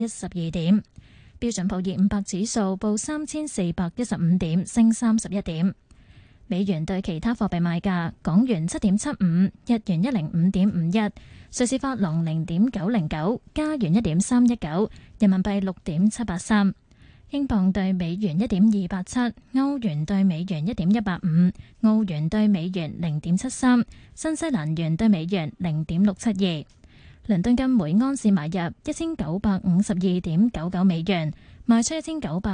12點。標準普爾500指數報3415點，升31點。美元對其他貨幣賣價：港元7.75，日元105.51，瑞士法郎0.909，加元1.319，人民幣6.783，英鎊對美元1.287，歐元對美元1.185，澳元對美元0.73，新西蘭元對美元0.672。倫敦金每安士買入1952.99美元，賣出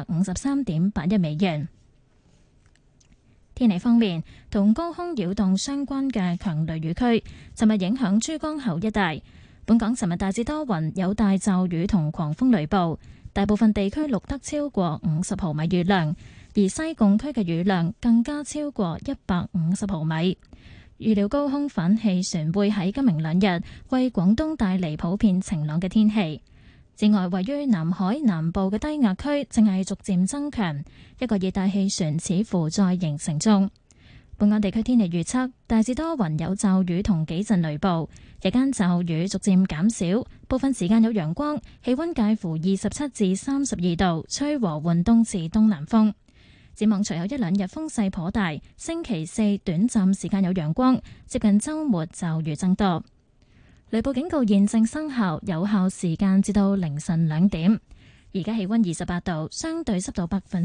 1953.81美元。天氣方面，同高空擾動相關嘅強雷雨區，尋日影響珠江口一帶。本港尋日大致多雲，有大驟雨同狂風雷暴，大部分地區錄得超過50毫米雨量，而西貢區嘅雨量更加超過150毫米。預料高空反氣旋會喺今明兩日為廣東帶嚟普遍晴朗嘅天氣。此外，位於南海南部嘅低壓區正係逐漸增強，一個熱帶氣旋似乎在形成中。本港地區天氣預測大致多雲，有驟雨同幾陣雷暴，日間驟雨逐漸減少，部分時間有陽光，氣溫介乎27至32度，吹和緩東至東南風。展望隨後一兩日風勢頗大，星期四短暫時間有陽光，接近週末驟雨增多。雷暴警告現正生效，有效時間至到凌晨2點。而家氣溫28度，相對濕度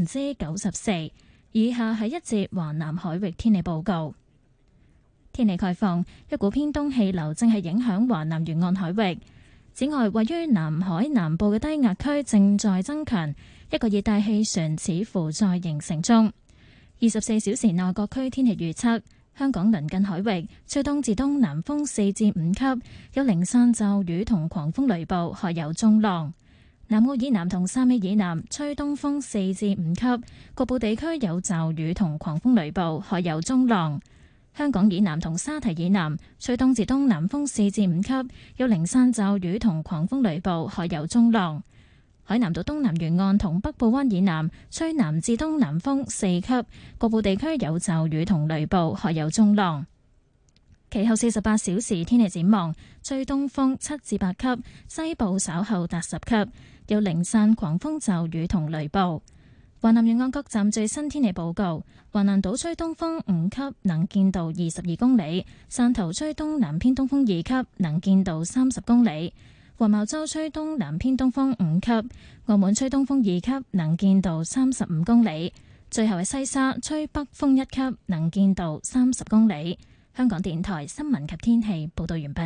94%。以下係一節華南海域天氣報告。天氣概況，一股偏東氣流正係影響華南沿岸海域。此外，位於南海南部嘅低壓區正在增強，一個熱帶氣旋似乎在形成中。24小時內各區天氣預測。香港鄰近海域吹東至東南風4至5級，有零散驟雨同狂風雷暴，海有中浪。南澳以南同汕尾以南吹東風4至5級，局部地區有驟雨同狂風雷暴，海有中浪。香港以南同沙堤以南吹東至東南風4至5級，有零散驟雨同狂風雷暴，海有中浪。海南島東南沿岸同北部灣以南吹南至東南風4級，局部地區有驟雨同雷暴，海有中浪。其後48小時天氣展望，吹東風7至8級，西部稍後達10級，有零散狂風驟雨同雷暴。華南沿岸各站最新天氣報告：華南島吹東風5級，能見度22公里；汕頭吹東南偏東風2級，能見度30公里。黃茅洲吹東南偏東風5級，澳門吹東風2級，能見度35公里。最後係西沙吹北風1級，能見度30公里。香港電台新聞及天氣報道完畢。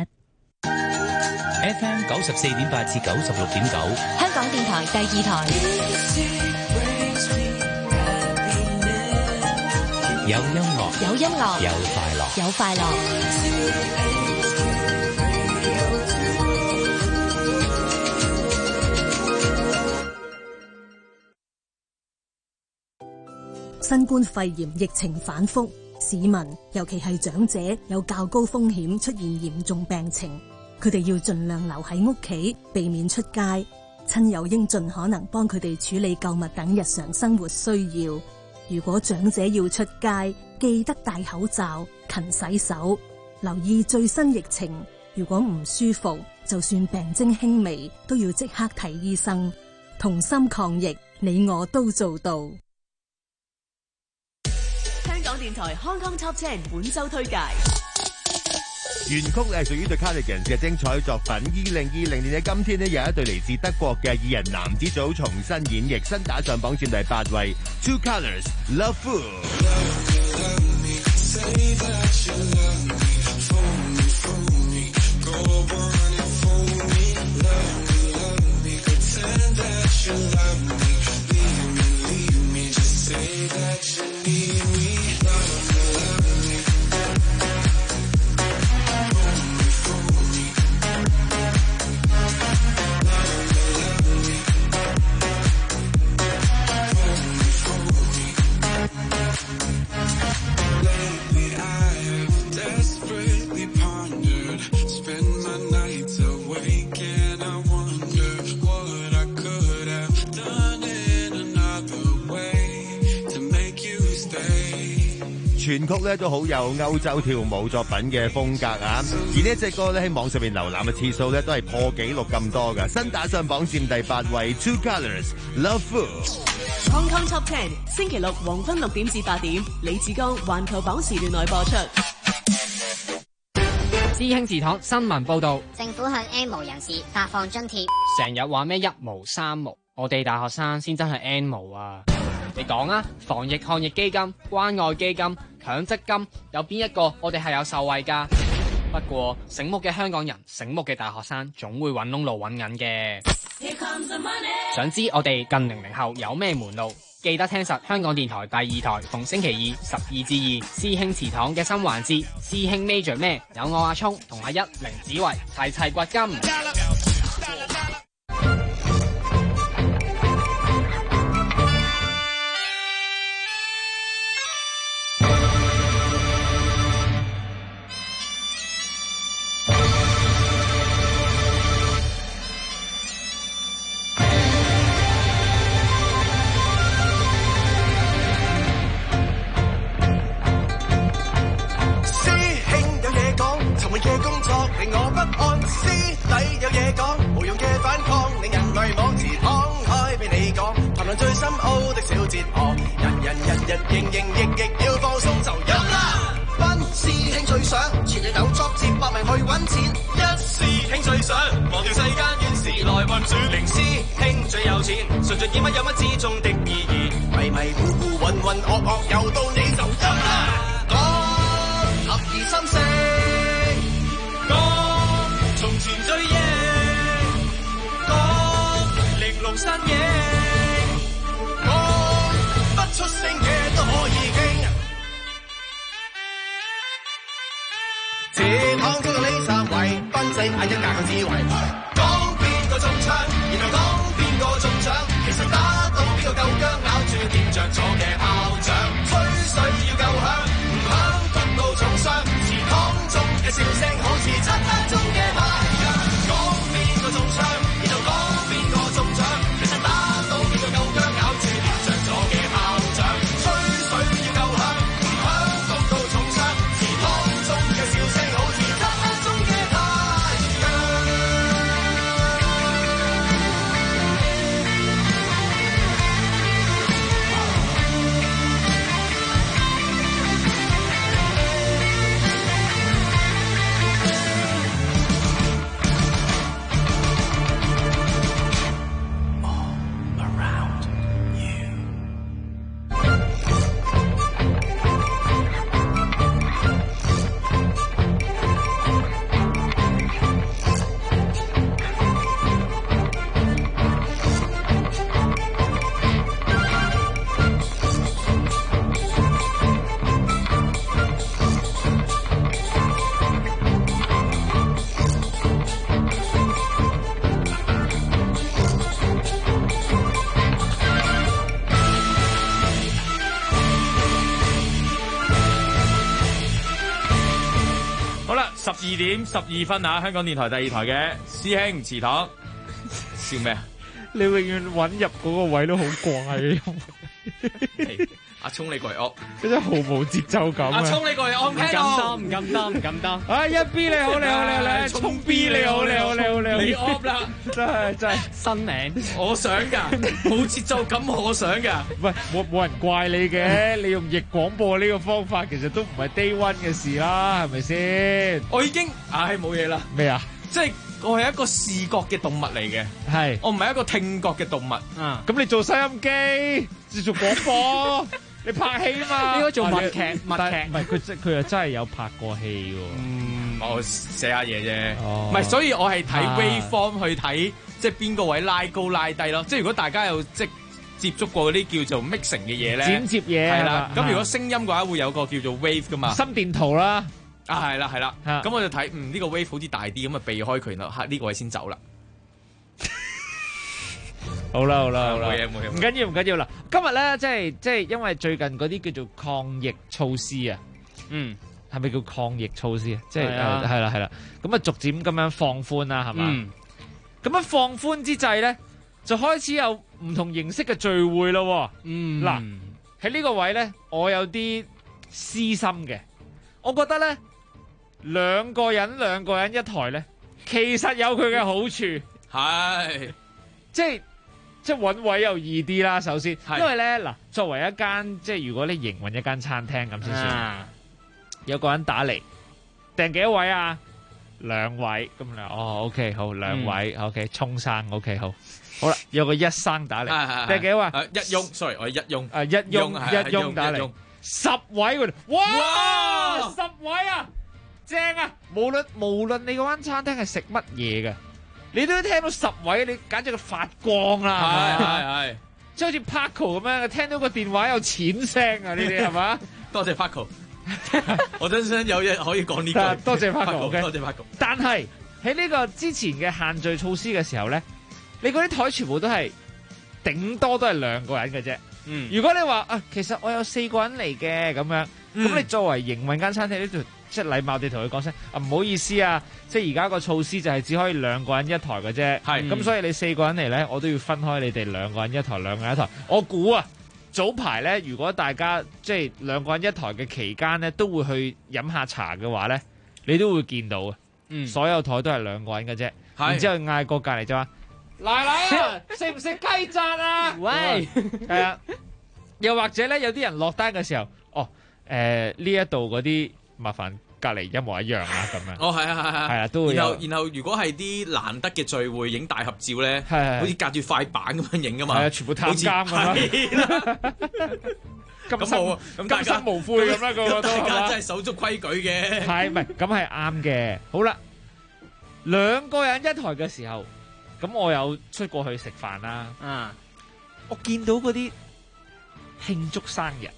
FM 94.8至96.9， 香港電台第2台。 有音樂， 有音樂， 有快樂， 有快樂。 新冠肺炎疫情反覆，市民尤其係長者有較高風險出現嚴重病情，佢哋要盡量留喺屋企，避免出街。親友應盡可能幫佢哋處理購物等日常生活需要。如果長者要出街，記得戴口罩、勤洗手，留意最新疫情。如果唔舒服，就算病徵輕微，都要即刻睇醫生。同心抗疫，你我都做到。 香港電台康康 Top 10本周推介， 原曲係屬於 The Cardigans 嘅精彩作品。2020年嘅今天呢，有一對嚟自德國嘅二人男子組重新演繹，新打上榜佔第8位。Two Colors Love Fool。 全曲咧都好有歐洲跳舞作品嘅風格啊！而呢一隻歌咧喺網上面瀏覽嘅次數咧都係破紀錄咁多㗎，新打上榜佔第8位 ，Two Colors Love Fool。Hong Kong Top 10星期六黃昏6點至8點，李志剛環球榜時段內播出。 師兄祠堂新聞報道， 政府向 N 無人士發放津貼。 成日話咩一無三無，我哋大學生先真係 N 無啊！你講啊，防疫抗疫基金、關愛基金、強積金，有邊一個我哋係有受惠㗎？不過醒目嘅香港人、醒目嘅大學生，總會揾窿路揾銀嘅。想知我哋近00後有咩門路？記得聽實香港電台第2台，逢星期二12至2，師兄祠堂嘅新環節，師兄 Major 咩？有我阿聰同阿1凌子維齊齊掘金。 12點12分啊！香港電台第2台嘅師兄祠堂，笑咩啊？ 你永遠揾入嗰個位都好怪。 阿聰你過嚟， 真係毫無節奏感。 阿聰你過嚟， 唔敢擔。 啊，一 B 你好，聰 B 你好， 你 off 啦， 真係新名， 我想㗎，冇節奏感，我想㗎。 喂，冇人怪你嘅，你用逆廣播呢個方法，其實都唔係 day one 嘅事啦，係咪先？ 我已經，冇嘢啦。 咩啊？ 即係我係一個視覺嘅動物嚟嘅， 係我唔係一個聽覺嘅動物。 咁你做收音機，做廣播。你拍戲啊嘛， 應該做默劇， 唔係佢又真係有拍過戲喎。 我寫下嘢啫，唔係，所以我係睇 waveform 去睇，即係邊個位拉高拉低咯。即係如果大家有即係接觸過嗰啲叫做 mixing 嘅嘢咧， 剪接嘢係啦。咁如果聲音嘅話，會有個叫做 wave 噶嘛， 心電圖啦。 係啦。咁我就睇，呢個 wave 好似大啲，咁啊避開佢啦，呢個位先走啦。 好啦，冇嘢， 唔緊要啦。今日咧，即係因為最近嗰啲叫做抗疫措施啊，係咪叫抗疫措施啊？即係係啦，咁啊逐漸咁樣放寬啦，係嘛？咁樣放寬之際咧，就開始有唔同形式嘅聚會咯。嗱，喺呢個位咧，我有啲私心嘅。我覺得咧，兩個人一台咧，其實有佢嘅好處， 係即係揾位又易啲啦。首先， 係因為咧嗱，作為一間即係如果你營運一間餐廳咁先算，有個人打嚟訂幾多位啊？2位咁啦。哦，OK 好，2位，OK 沖生 OK 好啦。有個一生打嚟訂幾多啊？ 一翁 ，sorry 我係一翁， 一翁打嚟10位喎，哇！10位啊，正啊！無論你嗰間餐廳係食乜嘢嘅，你都聽到10位，你簡直係發光啦！ 係， 即係好似 Paco 咁樣，聽到個電話有錢聲啊！呢啲係嘛？ 多謝 Paco， 我真想有嘢可以講呢句。 多謝 Paco， 多謝 Paco。 但係喺呢個之前嘅限聚措施嘅時候咧，你嗰啲台全部都係頂多都係2個人嘅啫。如果你話啊，其實我有4個人嚟嘅咁樣，咁你作為營運間餐廳呢度，即係禮貌地同佢講聲啊，唔好意思啊，即係而家個措施就係只可以2個人一台嘅啫。係，咁所以你4個人嚟咧，我都要分開你哋2個人一台，2個人一台。我估啊，早排咧，如果大家即係2個人一台嘅期間咧，都會去飲下茶嘅話咧，你都會見到嘅。所有台都係2個人嘅啫。然之後嗌過隔離就話：奶奶啊，食唔食雞紮啊？喂，係啊。又或者咧，有啲人落單嘅時候，呢一度嗰啲麻煩隔離一模一樣啊，咁樣。係啊，都會有。 然後如果係啲難得嘅聚會，影大合照咧，好似隔住塊板咁樣影噶嘛。係啊， 全部探監咁啦。咁生無悔咁啦，個個都係嘛。大家真係守足規矩嘅。 係咪？咁係啱嘅。好啦，2個人一台嘅時候，咁我有出過去食飯啦。我見到嗰啲慶祝生日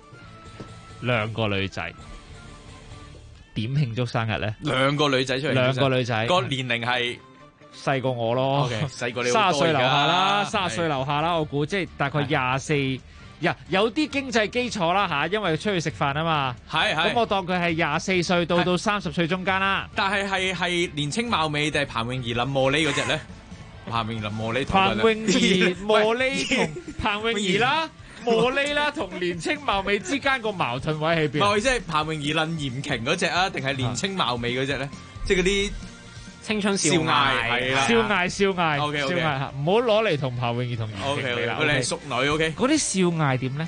，2個女仔點慶祝生日咧 ？2個女仔出嚟 ，2個女仔個年齡係細過我咯， 細過你 30歲樓下啦，30歲樓下啦，我估即係大概24，有啲經濟基礎啦嚇，因為出去食飯啊嘛，咁我當佢係24歲到30歲中間啦。 但係年青貌美定係彭詠儀林茉莉嗰隻咧？彭詠儀林茉莉同彭詠儀茉莉同彭詠儀啦。茉莉啦，同年青貌美之間個矛盾位喺邊？ 唔係即係彭詠儀論嚴瓊嗰隻啊，定係年青貌美嗰隻咧？即係嗰啲青春少艾係啦， 少艾 ，OK， 少艾嚇，唔好攞嚟同彭詠儀同嚴瓊比啦。 佢哋係淑女 ，OK。 嗰啲少艾點咧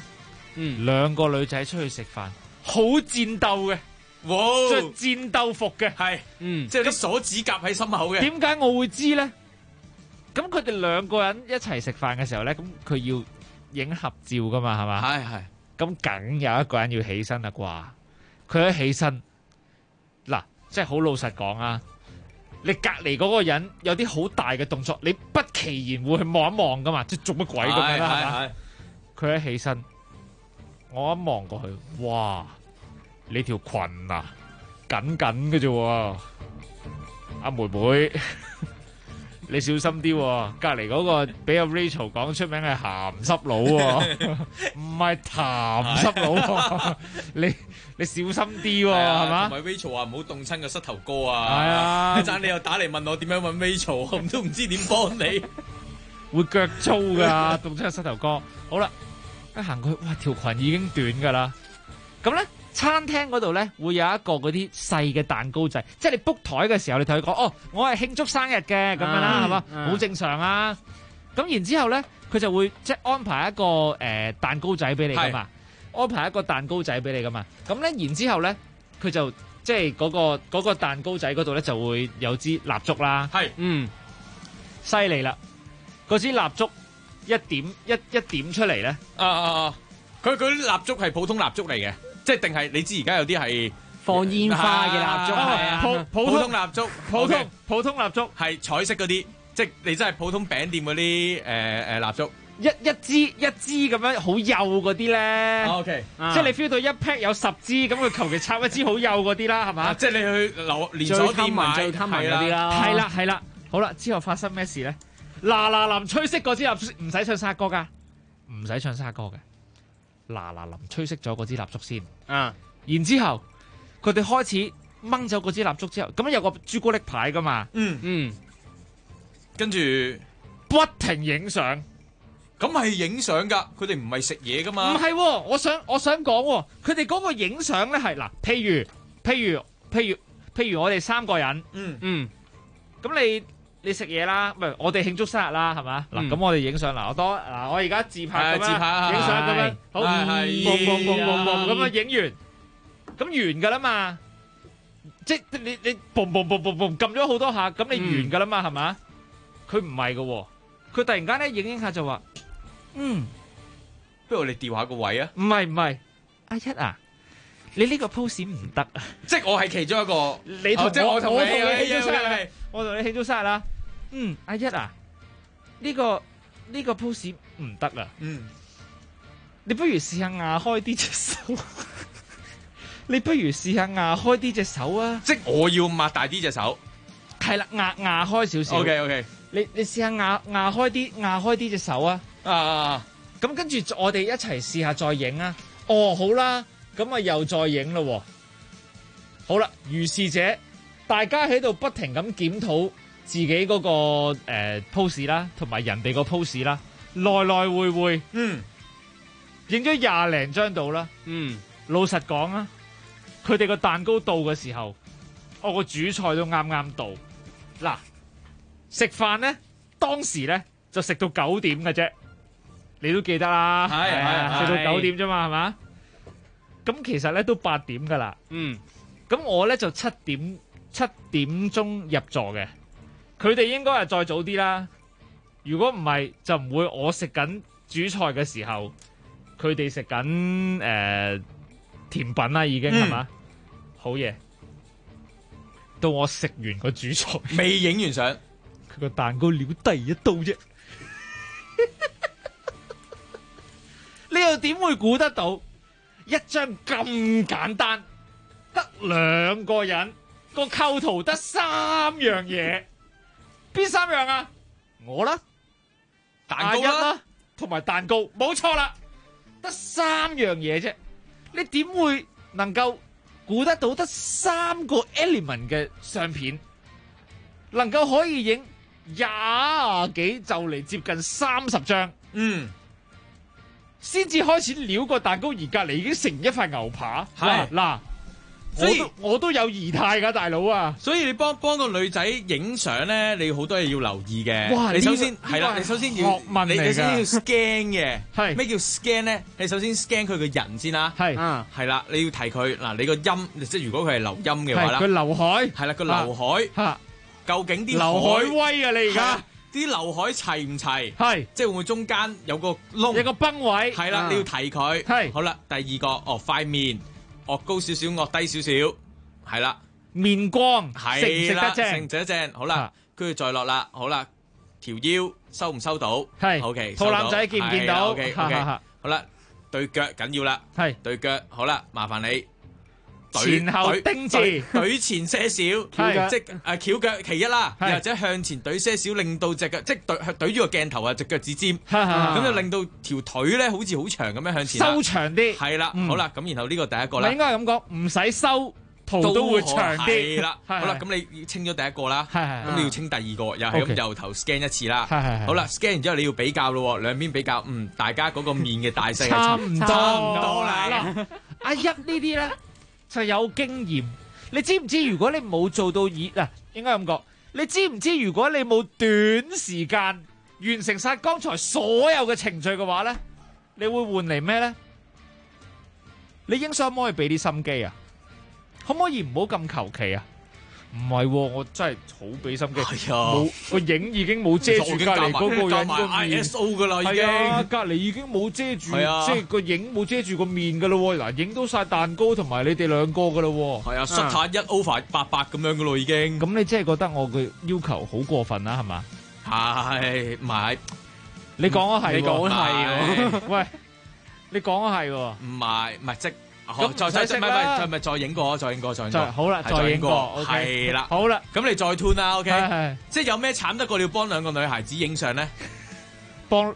？2個女仔出去食飯，好戰鬥嘅，着戰鬥服嘅， 係，即係啲鎖指甲喺心口嘅。 點解我會知咧？咁佢哋2個人一齊食飯嘅時候咧，咁佢要影合照噶嘛，係嘛？係。咁梗有一個人要起身啦啩？佢一起身，嗱，即係好老實講啊！你隔離嗰個人有啲好大嘅動作，你不其然會去望一望噶嘛？即係做乜鬼咁樣啦？係嘛？佢一起身，我一望過去，哇！你條裙啊，緊緊嘅啫喎，阿妹妹。你小心啲喎，隔離嗰個俾阿 Rachel 講出名係鹹濕佬喎，唔係鹹濕佬喎，你小心啲喎，係嘛？ 同埋 Rachel 話唔好凍親個膝頭哥啊！ 係啊， 一陣你又打嚟問我點樣揾 Rachel，我都唔知點幫你， 會腳粗㗎，凍親個膝頭哥。好啦，一行過去，哇，條裙已經短㗎啦。咁咧，餐廳嗰度咧會有一個嗰啲細嘅蛋糕仔，即係你 book 台嘅時候，你同佢講，我係慶祝生日嘅咁樣啦，係嘛，好正常啊。咁然之後咧，佢就會即係安排一個蛋糕仔俾你噶嘛，安排一個蛋糕仔俾你噶嘛。咁咧，然之後咧，佢就即係嗰個蛋糕仔嗰度咧就會有支蠟燭啦。係，犀利啦！嗰支蠟燭一點出嚟咧， 佢啲蠟燭係普通蠟燭嚟嘅。即係定係你知而家有啲係放煙花嘅蠟燭，係啊， 普通蠟燭， 普通蠟燭係彩色嗰啲，即係你真係普通餅店嗰啲蠟燭， 一支咁樣好幼嗰啲咧 ，OK， 即係你 feel 到一 pack 有10支，咁佢求其插一支好幼嗰啲啦，係嘛？ 即係你去連鎖店買最貪文嗰啲啦， 係啦，好啦，之後發生咩事咧？嗱林吹熄嗰支蠟燭，唔使唱生日歌㗎，唔使唱生日歌嘅。嗱林吹熄咗嗰支蠟燭先，然之後佢哋開始掹走嗰支蠟燭之後，咁樣有個朱古力牌噶嘛， 跟住不停影相， 咁係影相㗎，佢哋唔係食嘢㗎嘛。 唔係喎，我想講喎，佢哋嗰個影相咧係嗱，譬如我哋3個人，咁你食嘢啦，唔係我哋慶祝生日啦，係嘛？嗱，咁我哋影相嗱，我而家自拍咁樣，影相咁樣，好，咁樣影完，咁完㗎啦嘛，即係你撳咗好多下，咁你完㗎啦嘛，係嘛？佢唔係㗎喎，佢突然間咧影下就話， 不如我哋調下個位啊！ 唔係，阿一啊，你呢個 pose 唔得啊！ 即係我係其中一個， 你同即係我同你慶祝生日，我同你慶祝生日啦。阿一啊，呢個 pose 唔得啊。你不如試下壓開啲隻手，你不如試下壓開啲隻手啊！ 即係我要擘大啲隻手， 係啦，壓開少少。 OK， 你試下壓開啲隻手啊！咁跟住我哋一齊試下再影啊！好啦，咁啊又再影咯。好啦，如是者，大家喺度不停咁檢討自己嗰個pose 啦，同埋人哋個 pose 啦，來來回回，影咗20零張到啦。老實講啊，佢哋個蛋糕到嘅時候，我個主菜都啱啱到。嗱，食飯咧，當時咧就食到9點嘅啫。你都記得啦，係食到9點啫嘛，係嘛？咁其實咧都8點噶啦。咁我咧就7點鐘入座嘅，佢哋應該係再早啲啦。如果唔係，就唔會我食緊主菜嘅時候，佢哋食緊甜品啦，已經係嘛？好嘢。到我食完個主菜， 未影完相， 佢個蛋糕撩第一刀啫。你又點會估得到一張咁簡單得2個人個構圖得3樣嘢？邊3樣啊？我啦， 蛋糕啦， 同埋蛋糕，冇錯啦，得3樣嘢啫。你點會能夠估得到得3個 element 嘅相片，能夠可以影20幾就嚟接近30張？先至開始撩個蛋糕，而隔離已經成一塊牛扒。嗱，我都有儀態㗎，大佬啊！ 所以你幫個女仔影相咧，你好多嘢要留意嘅。 哇！ 你首先係啦，你首先要學問嚟㗎， 你首先要 scan 嘅。 係咩叫 scan 咧？你首先 scan 佢個人先啦。係啦，你要提佢嗱，你個音，即係如果佢係留音嘅話啦， 佢劉海係啦，個劉海究竟啲劉海威啊！你而家啲劉海齊唔齊？ 係，即係會唔會中間有個窿？ 有個崩位。 係啦，你要提佢。 係。 好啦，第二個塊面，惡高少少，惡低少少。係啦， 面光係啦， 食唔食得正？ 好啦，跟住再落啦，好啦，條腰收唔收到？ 係 ，OK， 肚腩仔見唔見到 ？OK，好啦，對腳緊要啦， 係對腳，好啦，麻煩你前後丁字， 懟前些少，即係翹腳其一啦，或者向前懟些少，令到隻腳即係懟住個鏡頭啊，隻腳趾尖，咁就令到條腿咧好似好長咁樣向前收長啲。 係啦，好啦，咁然後呢個第一個啦， 應該係咁講，唔使收。圖都會長啲， 係啦，好啦，咁你清咗第一個啦，咁你要清第二個，又係咁由頭 scan 一次啦，好啦 ，scan 完之後你要比較咯，兩邊比較，大家嗰個面嘅大細係差唔多啦。 阿一呢啲咧就有經驗，你知唔知如果你冇做到嗱，應該咁講，你知唔知如果你冇短時間完成晒剛才所有嘅程序嘅話咧，你會換嚟咩咧？你影相可唔可以俾啲心機啊？可唔可以唔好咁求其啊？唔係，我真係好俾心機。係啊，冇個影已經冇遮住隔離嗰個人個面 ISO 噶啦，已經隔離已經冇遮住，即係個影冇遮住個面噶咯。嗱，影到晒蛋糕同埋你哋2個噶咯。 係啊，shot 1 over 88咁樣噶咯，已經。 咁你真係覺得我嘅要求好過分啦？係嘛？ 係，唔係？ 你講啊係， 你講係。 喂，你講啊係喎。 唔係即。咁再影過， 好啦，再影過， 係啦， 好啦， 咁你再 tune 啦 ，OK，即係有咩慘得過你要幫2個女孩子影相咧？ 幫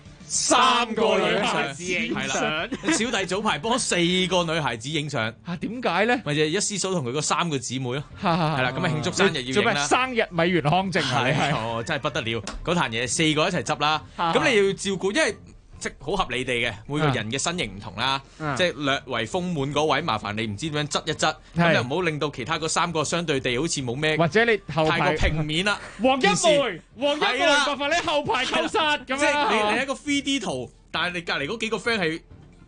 3個女孩子影相， 小弟早排幫4個女孩子影相， 點解咧？ 咪就一師嫂同佢嗰3個姊妹咯，係啦，咁啊慶祝生日要影啦， 生日米原康正啊， 係真係不得了，嗰壇嘢4個一齊執啦，咁你要照顧，因為即好合理地嘅，每個人嘅身形唔同啦，即係略為豐滿嗰位，麻煩你唔知點樣側一側，咁就唔好令到其他嗰3個相對地好似冇咩， 或者你後排太過平面啦。 黃一梅，麻煩你後排扣殺咁樣。 即係你一個 3D 圖，但係你隔離嗰幾個 friend 係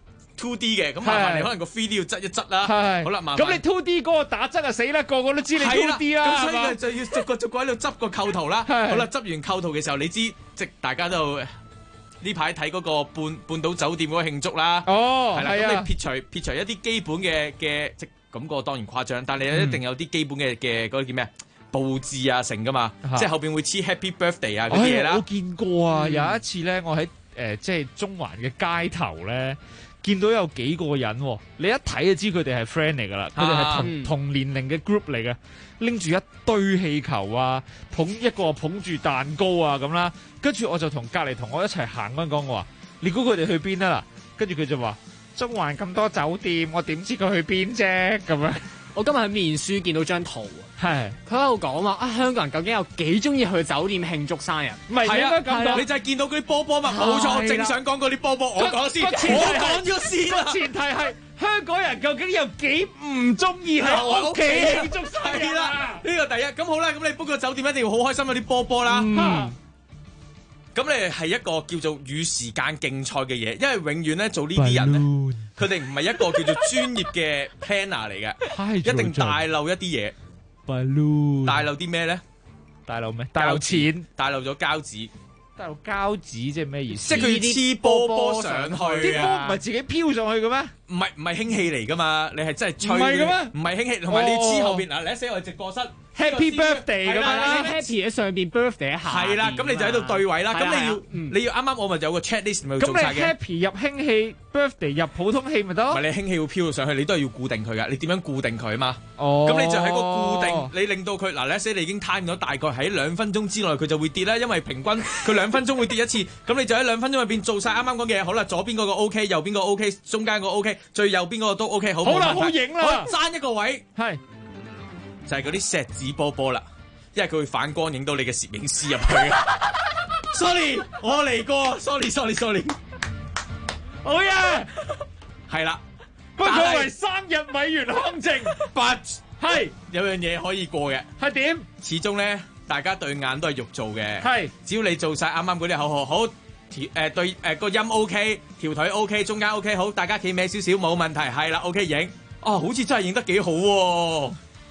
2D 嘅，咁麻煩你可能個 3D 要側一側啦。好啦，麻煩。咁你 2D 嗰個打側啊死啦，個個都知你 2D 啦。咁所以就要逐個喺度執個構圖啦。好啦，執完構圖嘅時候，你知即大家都呢排睇嗰個半島酒店嗰個慶祝啦。係啦，咁你撇除一啲基本嘅即咁個當然誇張，但係你一定有啲基本嘅嗰啲叫咩佈置啊成噶嘛，即係後邊會黐 Happy Birthday 啊嗰啲嘢啦。 我見過啊，有一次咧，我喺即係中環嘅街頭咧。見到有幾個人，你一睇就知佢哋係 friend 嚟㗎啦，佢哋係同年齡嘅 group 嚟嘅，拎住一堆氣球啊，一個捧住蛋糕啊咁啦，跟住我就同隔離同我一齊行嗰陣講，我話：你估佢哋去邊啊？嗱，跟住佢就話：中環咁多酒店，我點知佢去邊啫？咁樣。 我今日喺面書見到張圖， 係佢喺度講話香港人究竟有幾中意去酒店慶祝生日？ 唔係應該咁講， 你就係見到嗰啲波波嘛？冇錯，我正想講嗰啲波波，我講先，我講咗先啦。 前提係香港人究竟有幾唔中意喺屋企慶祝生日啦？ 呢個第一。咁好啦，咁你 book 個酒店一定要好開心嗰啲波波啦。咁你係一個叫做與時間競賽嘅嘢，因為永遠咧做呢啲人咧，佢哋唔係一個叫做專業嘅 planner 嚟嘅，一定大漏一啲嘢。大漏啲咩咧？ 大漏咩？大漏錢， 大漏咗膠紙。 大漏膠紙即係咩意思？ 即係佢要黐波波上去啊！ 啲波唔係自己飄上去嘅咩？ 唔係氫氣嚟噶嘛？你係真係吹唔係嘅咩？ 唔係氫氣，同埋你要黐後邊嗱，你一寫我哋直播室。 Happy birthday 咁樣 ，Happy 喺上邊 ，birthday 喺下。 係啦，咁你就喺度對位啦。咁你要啱啱我咪有個 checklist 咪要做晒嘅。 咁你 Happy 入氫氣 ，birthday 入普通氣咪得？ 唔係你氫氣會飄到上去，你都係要固定佢噶。你點樣固定佢啊嘛？ 哦。 咁你就喺個固定，你令到佢嗱，你已經 time 咗大概喺2分鐘之內佢就會跌啦，因為平均佢2分鐘會跌一次。咁你就喺2分鐘入邊做晒啱啱講嘅嘢。好啦，左邊嗰個 OK， 右邊個 OK， 中間個 OK， 最右邊嗰個都 OK。好啦，好影啦。 我爭一個位，係就係嗰啲錫紙波波啦。因為佢會反光影到你嘅攝影師入去。Sorry， 我嚟過。Sorry。 好嘢， 係啦。 不過佢為生日米原康正 ，but 係有樣嘢可以過嘅。 係點？ 始終咧，大家對眼都係肉做嘅。 係， 只要你做晒啱啱嗰啲口號，好對個音 OK， 條腿 OK， 中間 OK， 好，大家企歪少少冇問題。係啦 ，OK 影。哦，好似真係影得幾好喎。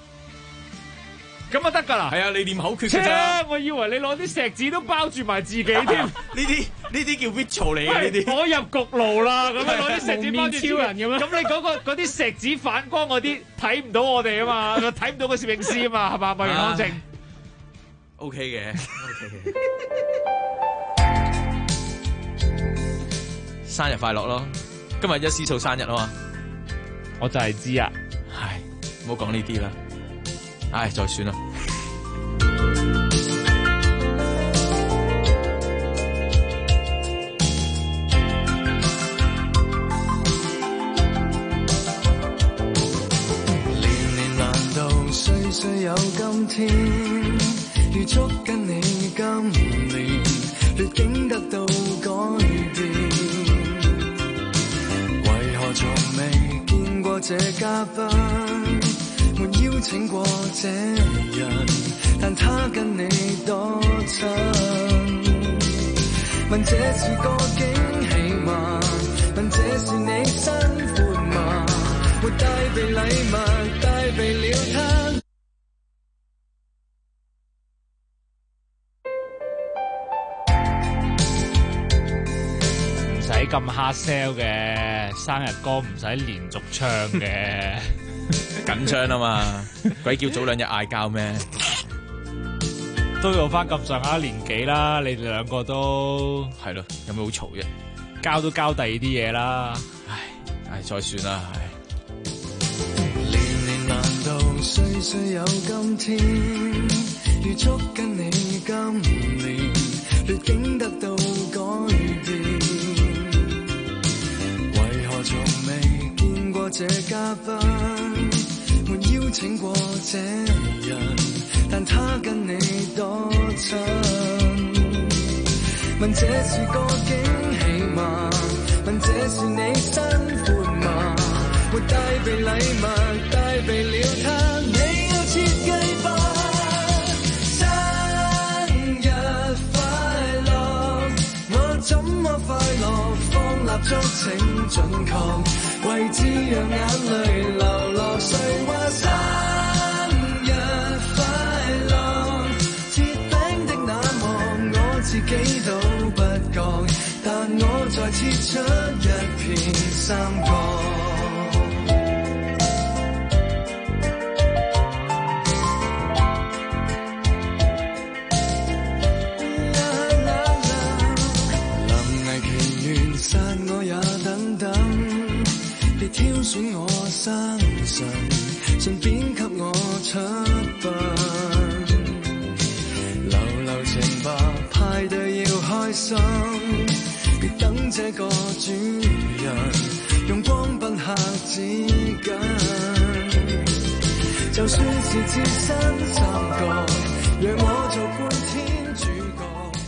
咁啊得噶啦， 係啊，你念口訣嘅咋？ 我以為你攞啲錫紙都包住埋自己添。呢啲叫 ritual 嚟嘅呢啲。 我入焗爐啦，咁樣攞啲錫紙包住超人咁樣。咁你嗰啲錫紙反光嗰啲睇唔到我哋啊嘛，睇唔到個攝影師啊嘛，係嘛？米原康正。 OK 嘅。生日快樂咯！今日一思素生日啊嘛， 我就係知啊。 唉，唔好講呢啲啦。唉，再算啦。 年年難道歲歲有今天？預祝跟你今年劣境得到改變。為何從未見過這嘉賓？沒邀請過這人，但他跟你多親。問這是個驚喜嗎？問這是你新歡嗎？沒帶備禮物，帶備了他。 唔使咁 hard sell 嘅，生日歌唔使連續唱嘅。 緊張啊嘛，鬼叫早2日嗌交咩？ 都有翻咁上下年紀啦，你哋兩個都係咯，有咩好嘈啫？ 交都交第二啲嘢啦。 唉，再算啦，唉。 年年難道歲歲有今天？預祝跟你今年劣境得到改變。為何從未見過這嘉賓？沒邀請過這人，但他跟你多親。問這是個驚喜嗎？ 是你新歡嗎？沒帶備禮物，帶備了他，你要設計吧。生日快樂，我怎麼快樂？放蠟燭請準確，位置讓眼淚流落。誰話生日快樂？切餅的那幕我自己都不覺，但我再切出一片三角。挑選我生辰，順便給我出殯。流情吧，派對要開心，別等這個主人用光賓客紙巾。就算是置身三角，讓我做半天主角。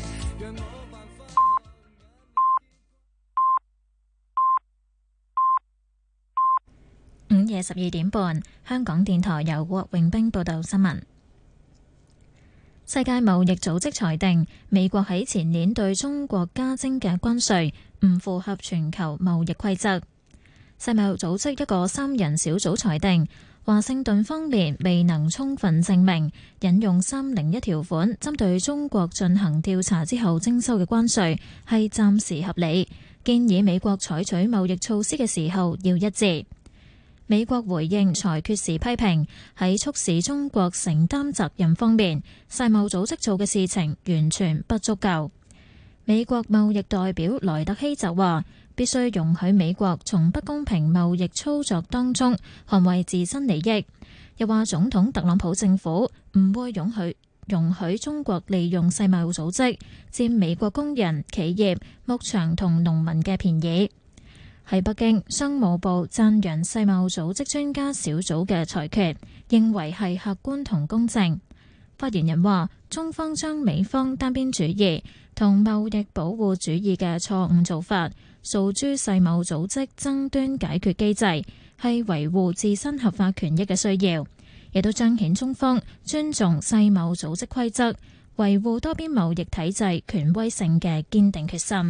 午夜12點半，香港電台由郭永兵報道新聞。世界貿易組織裁定，美國喺前年對中國加徵嘅關稅唔符合全球貿易規則。世貿組織一個3人小組裁定，華盛頓方面未能充分證明引用301條款針對中國進行調查之後徵收嘅關稅係暫時合理，建議美國採取貿易措施嘅時候要一致。美國回應裁決時批評，喺促使中國承擔責任方面，世貿組織做嘅事情完全不足夠。美國貿易代表萊特希就話，必須容許美國從不公平貿易操作當中捍衛自身利益。又話總統特朗普政府唔會容許中國利用世貿組織佔美國工人、企業、牧場同農民嘅便宜。喺北京，商務部讚揚世貿組織專家小組嘅裁決，認為係客觀同公正。發言人話，中方將美方單邊主義同貿易保護主義嘅錯誤做法訴諸世貿組織爭端解決機制，係維護自身合法權益嘅需要，亦都彰顯中方尊重世貿組織規則、維護多邊貿易體制權威性嘅堅定決心。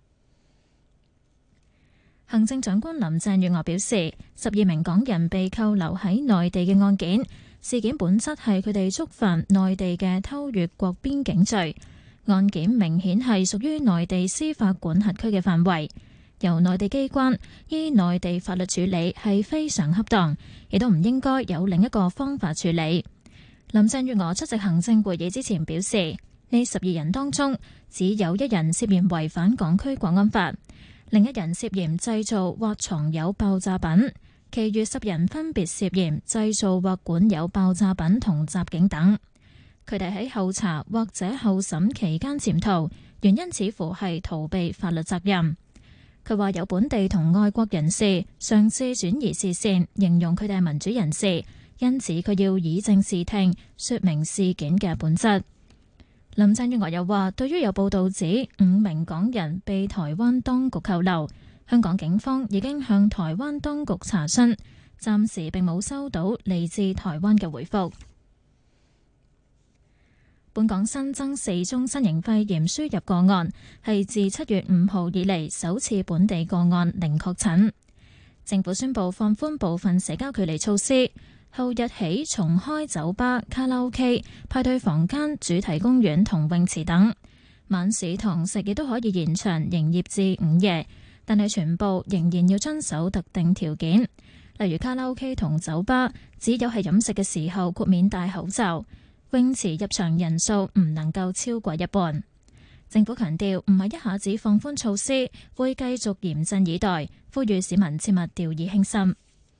行政長官林鄭月娥表示，12名港人被扣留喺內地嘅案件，事件本質係佢哋觸犯內地嘅偷越國邊境罪，案件明顯係屬於內地司法管轄區嘅範圍，由內地機關依內地法律處理係非常恰當，亦都唔應該有另一個方法處理。林鄭月娥出席行政會議之前表示，呢12人當中只有1人涉嫌違反港區國安法，另一人涉嫌製造或藏有爆炸品，其餘10人分別涉嫌製造或管有爆炸品同襲警等。佢哋喺候查或者候審期間潛逃，原因似乎係逃避法律責任。佢話有本地同外國人士嘗試轉移視線，形容佢哋係民主人士，因此佢要以正視聽，說明事件嘅本質。林鄭月娥又話，對於有報道指5名港人被台灣當局扣留，香港警方已經向台灣當局查詢，暫時並冇收到嚟自台灣嘅回覆。本港新增4宗新型肺炎輸入個案，係自7月5號以嚟首次本地個案零確診。政府宣布放寬部分社交距離措施，後日起重開酒吧、卡拉 OK、派對房間、主題公園同泳池等。晚市堂食亦都可以延長營業至午夜，但係全部仍然要遵守特定條件，例如卡拉 OK 同酒吧只有係飲食嘅時候豁免戴口罩，泳池入場人數唔能夠超過一半。政府強調唔係一下子放寬措施，會繼續嚴陣以待，呼籲市民切勿掉以輕心。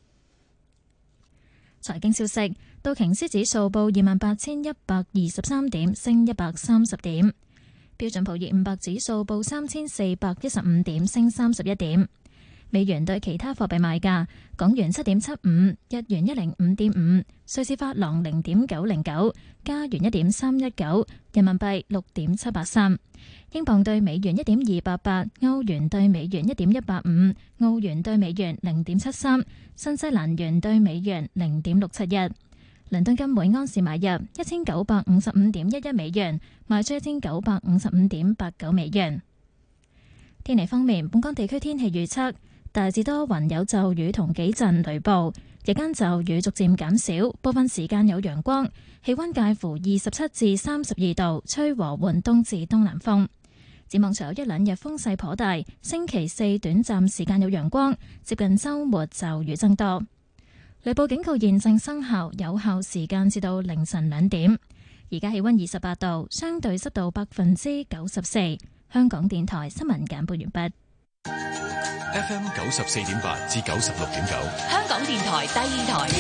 財經消息，道瓊斯指數報28,123點，升130點；標準普爾500指數報3,415點，升31點。 美元對其他貨幣賣價：港元7.75，日元105.5，瑞士法郎0.909，加元1.319，人民幣6.783，英鎊對美元1.288，歐元對美元1.185，澳元對美元0.73，新西蘭元對美元0.671。倫敦金每安士買入1955.11美元，賣出1955.89美元。天氣方面，本港地區天氣預測大致多雲有驟雨同幾陣雷暴，日間驟雨逐漸減少，部分時間有陽光，氣溫介乎27至32度，吹和緩東至東南風。展望隨後一兩日風勢頗大，星期四短暫時間有陽光，接近週末驟雨增多。雷暴警告現正生效，有效時間至到凌晨2點。而家氣溫28度，相對濕度94%。香港電台新聞簡報完畢。 FM 94.8至96.9， 香港電台第二台。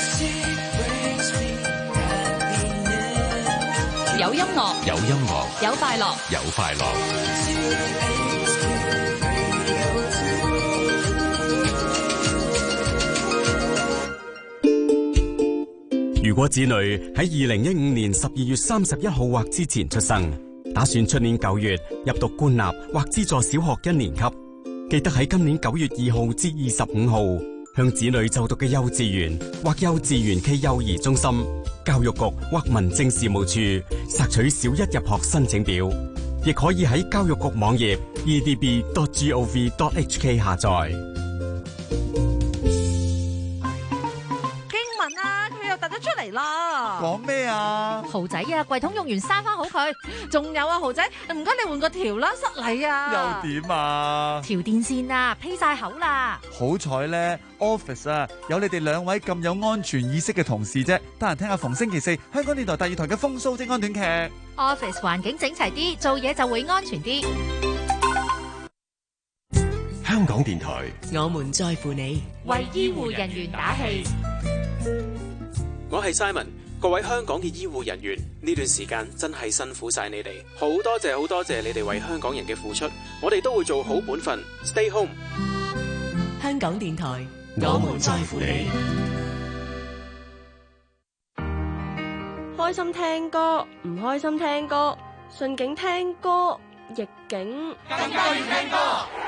有音樂， 有音樂， 有快樂， 有快樂。 如果子女喺2015年12月31號或之前出生，打算出年9月入讀官立或資助小學1年級，記得喺今年9月2號至25號向子女就讀嘅幼稚園或幼稚園暨幼兒中心、教育局或民政事務處索取小一入學申請表，亦可以喺教育局網頁 edb.gov.hk 下載。 出嚟啦！ 講咩啊？ 豪仔啊，櫃桶用完閂翻好佢。仲有啊，豪仔，唔該你換個條啦，失禮啊！ 又點啊？ 條電線啊，披晒口啦！ 好彩咧 ，office 啊，有你哋兩位咁有安全意識嘅同事啫。得閒聽下逢星期四香港電台第二台嘅風騷職安短劇。 office 環境整齊啲，做嘢就會安全啲。 香港電台， 我們在乎你， 為醫護人員打氣。 我係 Simon， 各位香港嘅醫護人員，呢段時間真係辛苦晒你哋，好多謝你哋為香港人嘅付出，我哋都會做好本分 ，Stay home。 香港電台， 我們在乎你。 開心聽歌，唔開心聽歌，順境聽歌，逆境更加要聽歌。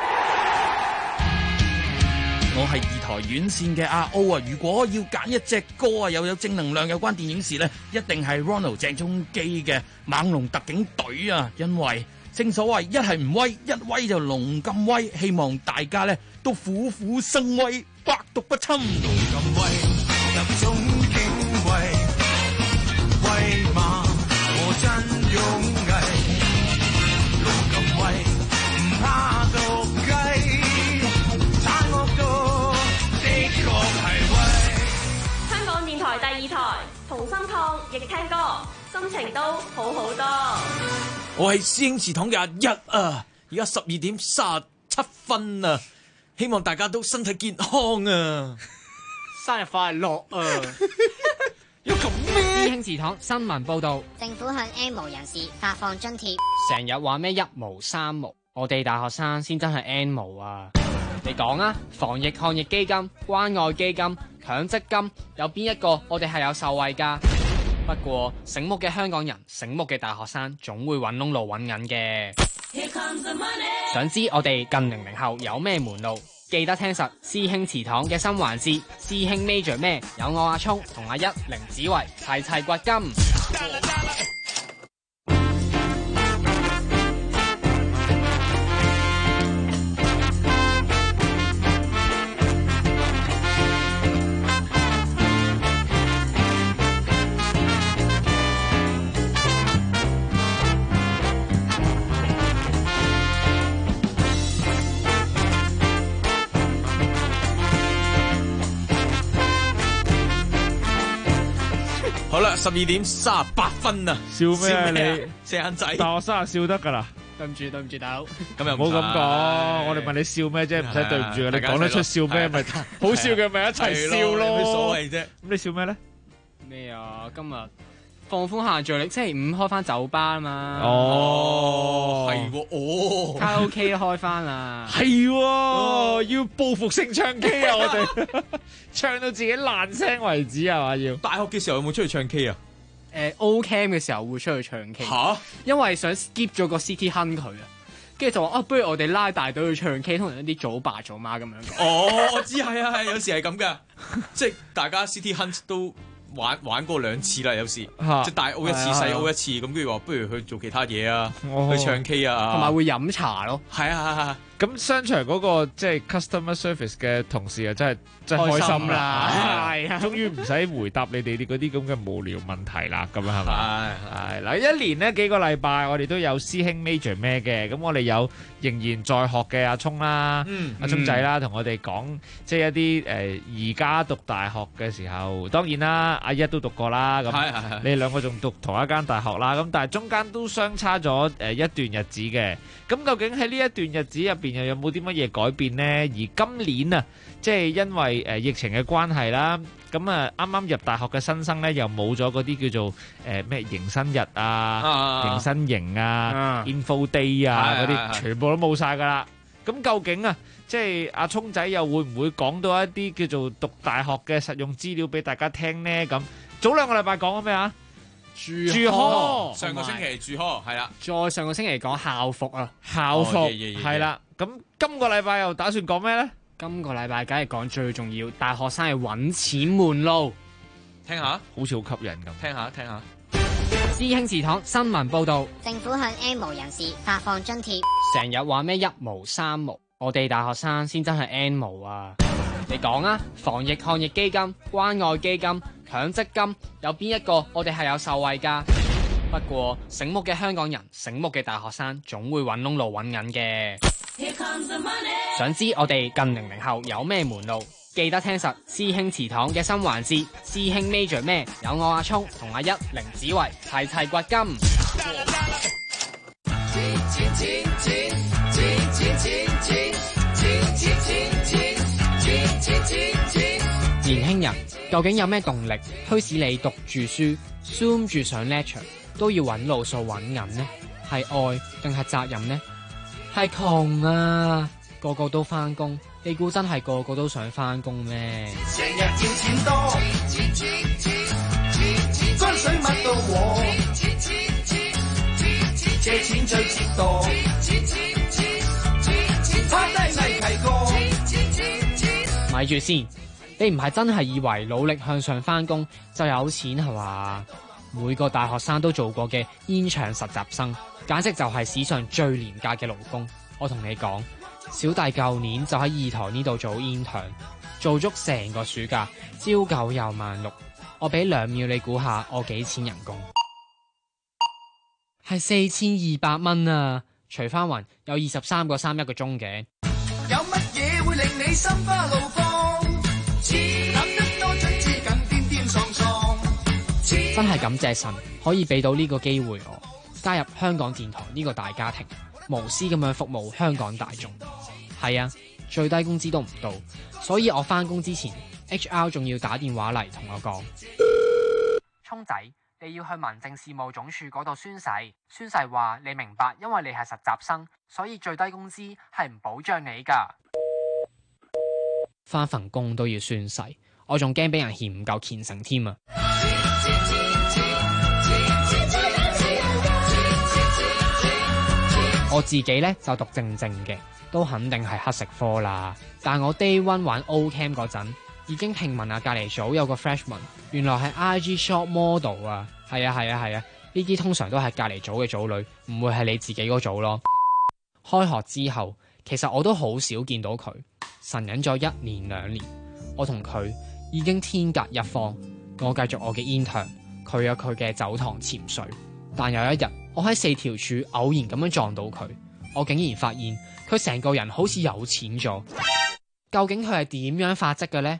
我係二台院線嘅阿 O 啊！如果要揀一隻歌啊，又有正能量有關電影事呢，一定係 Ronald 鄭中基嘅《猛龍特警隊》啊！因為正所謂一係唔威，一威就龍咁威，希望大家呢都虎虎生威，百毒不侵。龍咁威，特種警衛，威猛我真勇毅，龍咁威，唔怕毒雞。 台第二台同心抗疫聽歌，心情都好好多。 我係師兄祠堂嘅阿一啊，而家12:37啊，希望大家都身體健康啊， 生日快樂啊！ 要咁咩？ 師兄祠堂新聞報道， 政府向 N 無人士發放津貼。 成日話咩一無三無，我哋大學生先真係 N 無啊！你講啊，防疫抗疫基金、關愛基金、強積金，有邊一個我哋係有受惠㗎？不過醒目嘅香港人、醒目嘅大學生，總會揾窿路揾銀嘅。想知我哋近00後有咩門路？記得聽實師兄祠堂嘅新環節，師兄 Major 咩？有我阿聰同阿一凌子維齊掘金。 好啦，12:38啊！ 笑咩啊你？ 四眼仔， 大學生啊笑得噶啦。 對唔住，大佬。 咁又唔好咁講，我哋問你笑咩啫？唔使對唔住啊！你講得出笑咩咪好笑嘅咪一齊笑咯。 冇所謂啫。 咁你笑咩咧？ 咩啊？今日放寬限聚令，星期五開翻酒吧啊嘛。 哦，係喎， 卡拉 OK 都開翻啦。 係喎，要報復性唱 K 啊！我哋唱到自己爛聲為止係嘛？要大學嘅時候有冇出去唱 K 啊 ？O Camp 嘅時候會出去唱 K。 嚇！ 因為想 skip 咗個 City Hunt 佢啊。跟住就話不如我哋拉大隊去唱 K，通常一啲組爸組媽咁樣嘅。 哦，我知係啊，有時係咁噶，即係大家 City Hunt 都玩過2次啦，有時即係大 O 一次細 O 一次，咁跟住話不如去做其他嘢啊，去唱 K 啊， 同埋會飲茶咯。 係啊， 咁商場嗰個即係 customer service 嘅同事啊，真係開心啦，係啊，終於唔使回答你哋嗰啲咁嘅無聊問題啦，咁樣係咪？係嗱，一年呢幾個禮拜，我哋都有師兄 Major 咩嘅，咁我哋有仍然在學嘅阿聰啦，阿聰仔啦，同我哋講即係一啲而家讀大學嘅時候，當然啦，阿一都讀過啦，咁你哋兩個仲讀同一間大學啦，咁但係中間都相差咗一段日子嘅，咁究竟喺呢一段日子入邊又有冇啲乜嘢改變呢？而今年啊，即係因為疫情嘅關係啦，咁啊啱啱入大學嘅新生咧，又冇咗嗰啲叫做咩迎新日啊、迎新營啊、Info Day 啊嗰啲，全部都冇晒噶啦。咁究竟啊，即係阿聰仔又會唔會講到一啲叫做讀大學嘅實用資料俾大家聽呢？咁早2個禮拜講咗咩啊？ 住科， 上個星期住科係啦， 再上個星期講校服啊， 校服係啦。咁今個禮拜又打算講咩呢？ 今個禮拜梗係講最重要，大學生嘅揾錢門路。 聽下， 好似好吸引咁。 聽下。 師兄祠堂新聞報道， 政府向 N 無人士發放津貼。 成日話咩1無3無，我哋大學生先真係 N 無啊！你講啊，防疫抗疫基金、關愛基金、強積金，有邊一個我哋係有受惠㗎？不過醒目嘅香港人、醒目嘅大學生，總會揾窿路揾銀嘅。想知我哋近00後有咩門路？記得聽實師兄祠堂嘅新環節，師兄 Major 咩？有我阿聰同阿一凌子維齊掘金。年輕人究竟有咩動力驅使你讀住書 Zoom 住上 lecture 都要揾路數揾銀呢？係愛定係責任呢？係窮啊！個個都返工，你估真係個個都想返工咩？成日要錢多，關水乜到我，借錢最折墮，趴低危提過。咪住先，你唔係真係以為努力向上返工就有錢係嘛？每個大學生都做過嘅煙腸實習生，簡直就係史上最廉價嘅勞工。我同你講，小弟舊年就喺2台呢度做煙腸，做足成個暑假，朝9又晚6。我俾2秒你估下我幾錢人工？係4200蚊啊！除翻勻有23個3一個鐘嘅。有乜嘢會令你心花怒放？諗得多最接近癲癲喪喪。真係感謝神可以俾到呢個機會我加入香港電台呢個大家庭，無私咁樣服務香港大眾。係啊，最低工資都唔到，所以我翻工之前 HR 仲要打電話嚟同我講，聰仔，你要去民政事務總署嗰度宣誓。宣誓話你明白，因為你係實習生，所以最低工資係唔保障你噶。翻份工都要宣誓，我仲驚俾人嫌唔夠虔誠添啊！我自己呢就讀正嘅，都肯定係乞食科啦。但我 Day One 玩 O Camp 嗰陣，已經聽聞隔離組有個 freshman， 原來係 IG shop model 啊！係啊，呢啲通常都係隔離組嘅組女，唔會係你自己嗰組咯。開學之後，其實我都好少見到佢，神隱咗1年2年，我同佢已經天隔一方。我繼續我嘅 intern，佢有佢嘅走堂潛水。但有一日，我喺4條柱偶然咁樣撞到佢，我竟然發現佢成個人好似有錢咗。究竟佢係點樣發跡嘅呢？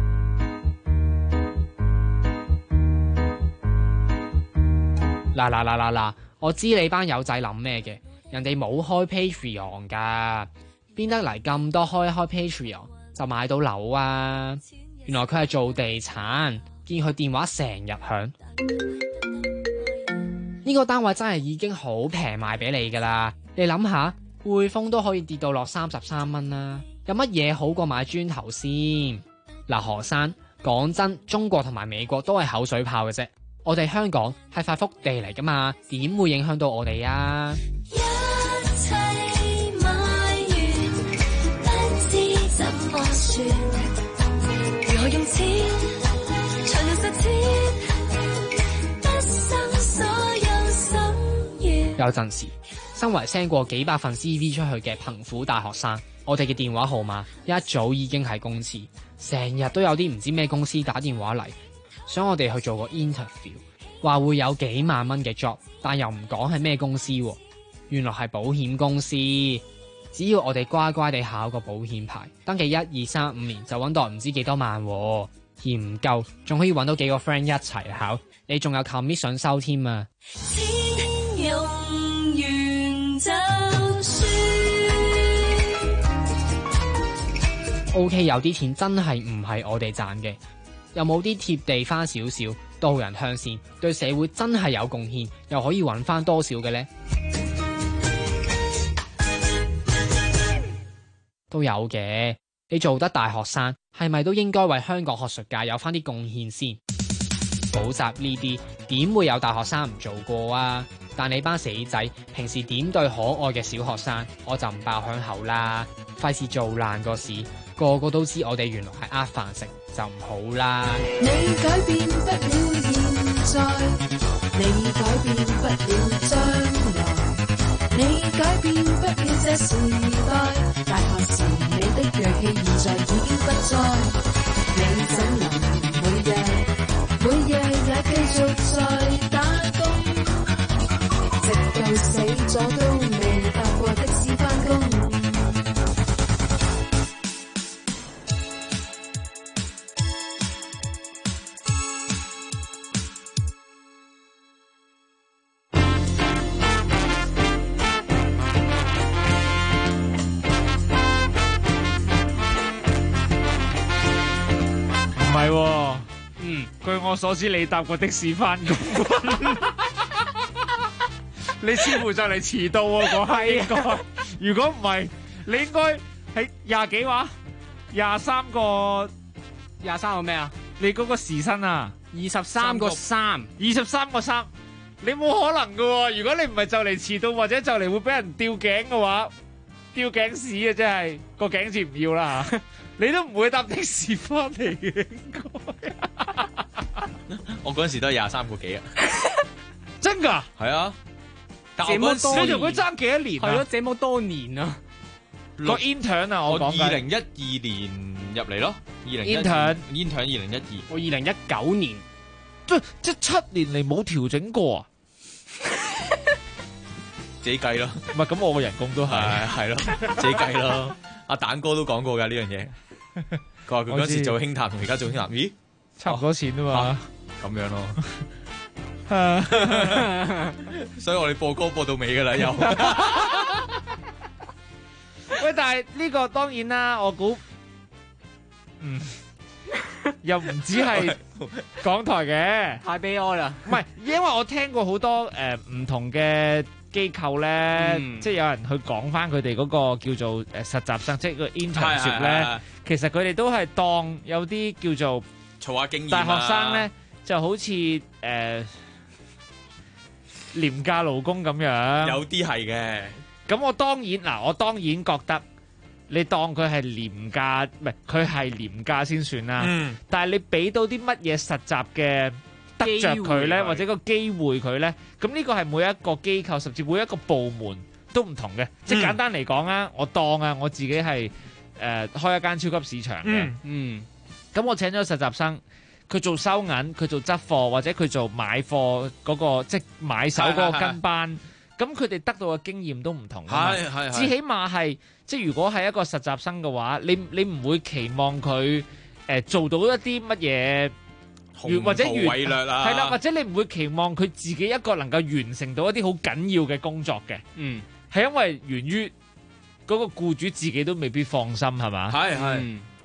嗱，我知你班友仔諗咩嘅，人哋冇開 Patreon 噶，邊得嚟咁多開 Patreon 就買到樓啊？原來佢係做地產，見佢電話成日響。 呢個單位真係已經好平賣俾你㗎啦。你諗下，匯豐都可以跌到落33蚊啦，有乜嘢好過買磚頭先？嗱，何生，講真，中國同埋美國都係口水炮嘅啫，我哋香港係塊福地嚟㗎嘛，點會影響到我哋啊？一切埋怨，不知怎麼算，如何用錢，才能實踐畢生所有心願。有陣時，身為send過幾百份 CV 出去嘅貧苦大學生，我哋嘅電話號碼一早已經係公廁，成日都有啲唔知咩公司打電話嚟，想我哋去做個 interview， 話會有幾萬蚊嘅 job， 但又唔講係咩公司喎，原來係保險公司。只要我哋乖乖地考個保險牌，登記1、2、3、5年就揾到唔知幾多萬喎，而唔夠仲可以揾到幾個 friend 一齊考，你仲有 commission 收添啊！錢用完就算 OK， 有啲錢真係唔係我哋賺嘅，有冇啲貼地翻少少，導人向善，對社會真係有貢獻，又可以揾翻多少嘅呢？都有嘅，你做得大學生，係咪都應該為香港學術界有翻啲貢獻先？補習呢啲點會有大學生唔做過啊？但你班死仔平時點對可愛嘅小學生，我就唔爆響口啦，費事做爛個事，個個都知我哋原來係飯食，就唔好啦。你改變不了現在，你改變不了將來，你改變不了這時代，大學時你的銳氣現在已經不在，你怎能每日也繼續在打工，直到死咗都未搭過的士返工。 據我所知，你搭過的士翻工，你似乎就嚟遲到喎，嗰刻應該。如果唔係，你應該喺20幾話23個咩啊？你嗰個時薪啊，23個3，你冇可能噶喎。如果你唔係就嚟遲到，或者就嚟會俾人吊頸嘅話，吊頸屎啊！真係個頸字唔要啦嚇，你都唔會搭的士翻嚟嘅應該。 我嗰陣時都係23個幾啊！ 真㗎？ 係啊！但我嗰陣時你同佢爭幾多年啊？ 係咯，這麼多年啊！ 個 intern 啊，我講緊 2012年入嚟咯 ，intern 2012， 我2019年， 即7年嚟冇調整過啊！ 自己計咯， 唔係咁我個人工都係咯，自己計咯。阿蛋哥都講過㗎呢樣嘢，佢話佢嗰時做輕談同而家做輕談，咦？ 差唔多錢啊嘛， 咁樣咯，所以我哋播歌播到尾噶啦又。 喂，但係呢個當然啦，我估，又唔止係港台嘅， 太悲哀啦。 唔係，因為我聽過好多唔同嘅機構咧，即係有人去講翻佢哋嗰個叫做實習生，即係個 internship 咧，其實佢哋都係當有啲叫做。 儲下經驗大學生咧就好似廉價勞工咁樣， 有啲係嘅。 咁我當然覺得你當佢係廉價，唔係佢係廉價先算啦。但係你俾到啲乜嘢實習嘅得着佢咧，或者個機會佢咧，咁呢個係每一個機構甚至每一個部門都唔同嘅。即係簡單嚟講啊，我自己係開一間超級市場嘅。咁我請咗實習生，佢做收銀，佢做執貨，或者佢做買貨嗰個，即係買手嗰個跟班。咁佢哋得到嘅經驗都唔同㗎嘛。至起碼係，即係如果係一個實習生嘅話，你唔會期望佢做到一啲乜嘢，或者偉略啊， 係啦，或者你唔會期望佢自己一個能夠完成到一啲好緊要嘅工作嘅。係因為源於嗰個僱主自己都未必放心，係嘛？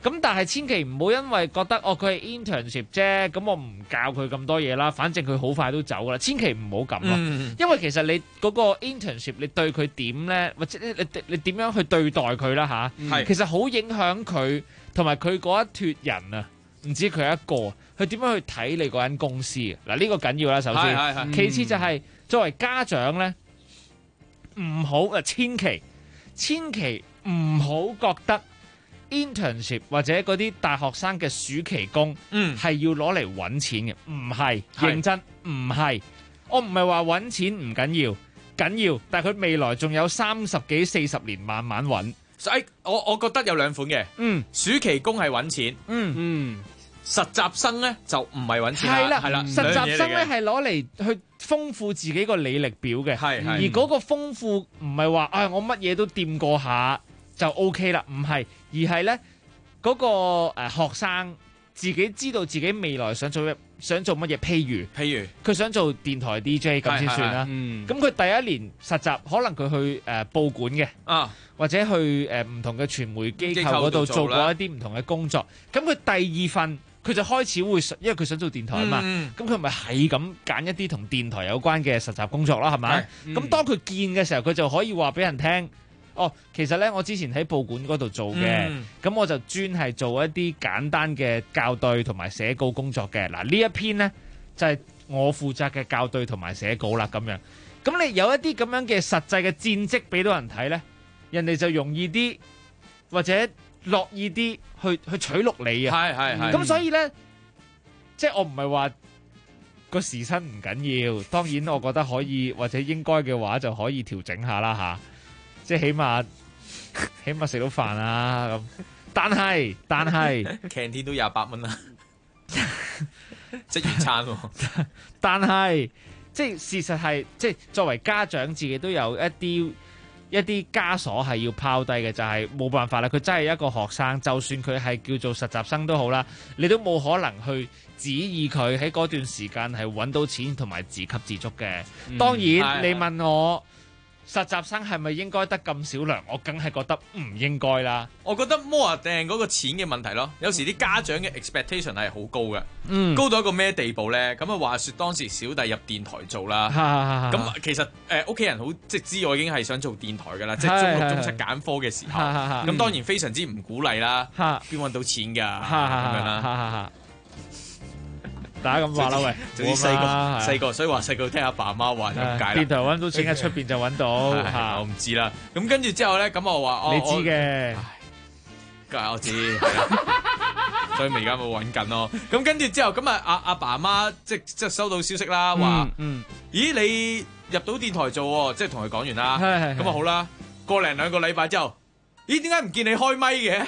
咁但係千祈唔好因為覺得佢係 internship 啫，咁我唔教佢咁多嘢啦，反正佢好快都走噶啦，千祈唔好咁咯。因為其實你嗰個 internship 你對佢點咧，或者你點樣去對待佢啦嚇，其實好影響佢同埋佢嗰一脱人啊，唔止佢一個，佢點樣去睇你嗰間公司嗱，呢個緊要啦，首先，其次就係作為家長咧，唔好千祈唔好覺得 internship 或者嗰啲大學生嘅暑期工係要攞嚟揾錢嘅，唔係，認真唔係。我唔係話揾錢唔緊要，但係佢未來仲有30幾40年慢慢揾。 我覺得有兩款嘅，暑期工係揾錢，實習生咧就唔係揾錢啦，係啦， 實習生咧係攞嚟去豐富自己個履歷表嘅，而嗰個豐富唔係話我乜嘢都掂過下就 OK 啦，唔係，而係咧嗰個學生自己知道自己未來想做乜嘢，譬如佢想做電台 DJ 咁先算啦。咁佢第一年實習可能佢去報館嘅，或者去唔同嘅傳媒機構嗰度做過一啲唔同嘅工作。咁佢第二份佢就開始會，因為佢想做電台啊嘛，咁佢咪係咁揀一啲同電台有關嘅實習工作啦，係咪？咁當佢見嘅時候，佢就可以話俾人聽。其實咧，我之前喺報館嗰度做嘅，咁我就專係做一啲簡單嘅校對同埋寫稿工作嘅。嗱，呢一篇呢，就係我負責嘅校對同埋寫稿啦，咁樣。咁你有一啲咁樣嘅實際嘅戰績俾到人睇呢，人哋就容易啲或者樂意啲去取錄你啊。係。咁所以呢，即係我唔係話個時薪唔緊要，當然我覺得可以或者應該嘅話就可以調整下啦嚇。即係起碼食到飯啊咁，但係 canteen 都28蚊啦，即係粵餐喎。 但係即係事實係，即係作為家長自己都有一啲枷鎖係要拋低嘅，就係冇辦法啦。佢真係一個學生，就算佢係叫做實習生都好啦，你都冇可能去指意佢喺嗰段時間係揾到錢同埋自給自足嘅。當然你問我，實習生係咪應該得咁少糧？我梗係覺得唔應該啦。 我覺得 more 定嗰個錢嘅問題咯。有時啲家長嘅 expectation 係好高嘅，高到一個咩地步咧？咁啊話説當時小弟入電台做啦，咁其實屋企人好即係知我已經係想做電台㗎啦，即係中六中七揀科嘅時候，咁當然非常之唔鼓勵啦，邊揾到錢㗎咁樣啦。 大家咁話啦，喂， 總之細個，所以話細個聽阿爸阿媽話就咁解啦。電台揾到錢喺出邊就揾到， 我唔知啦。咁跟住之後咧，咁我話你知嘅， 梗係我知，所以咪而家冇揾緊咯。咁跟住之後，咁啊阿爸阿媽即係收到消息啦，話咦你入到電台做，即係同佢講完啦。咁啊好啦，個零2個禮拜之後，咦點解唔見你開咪嘅？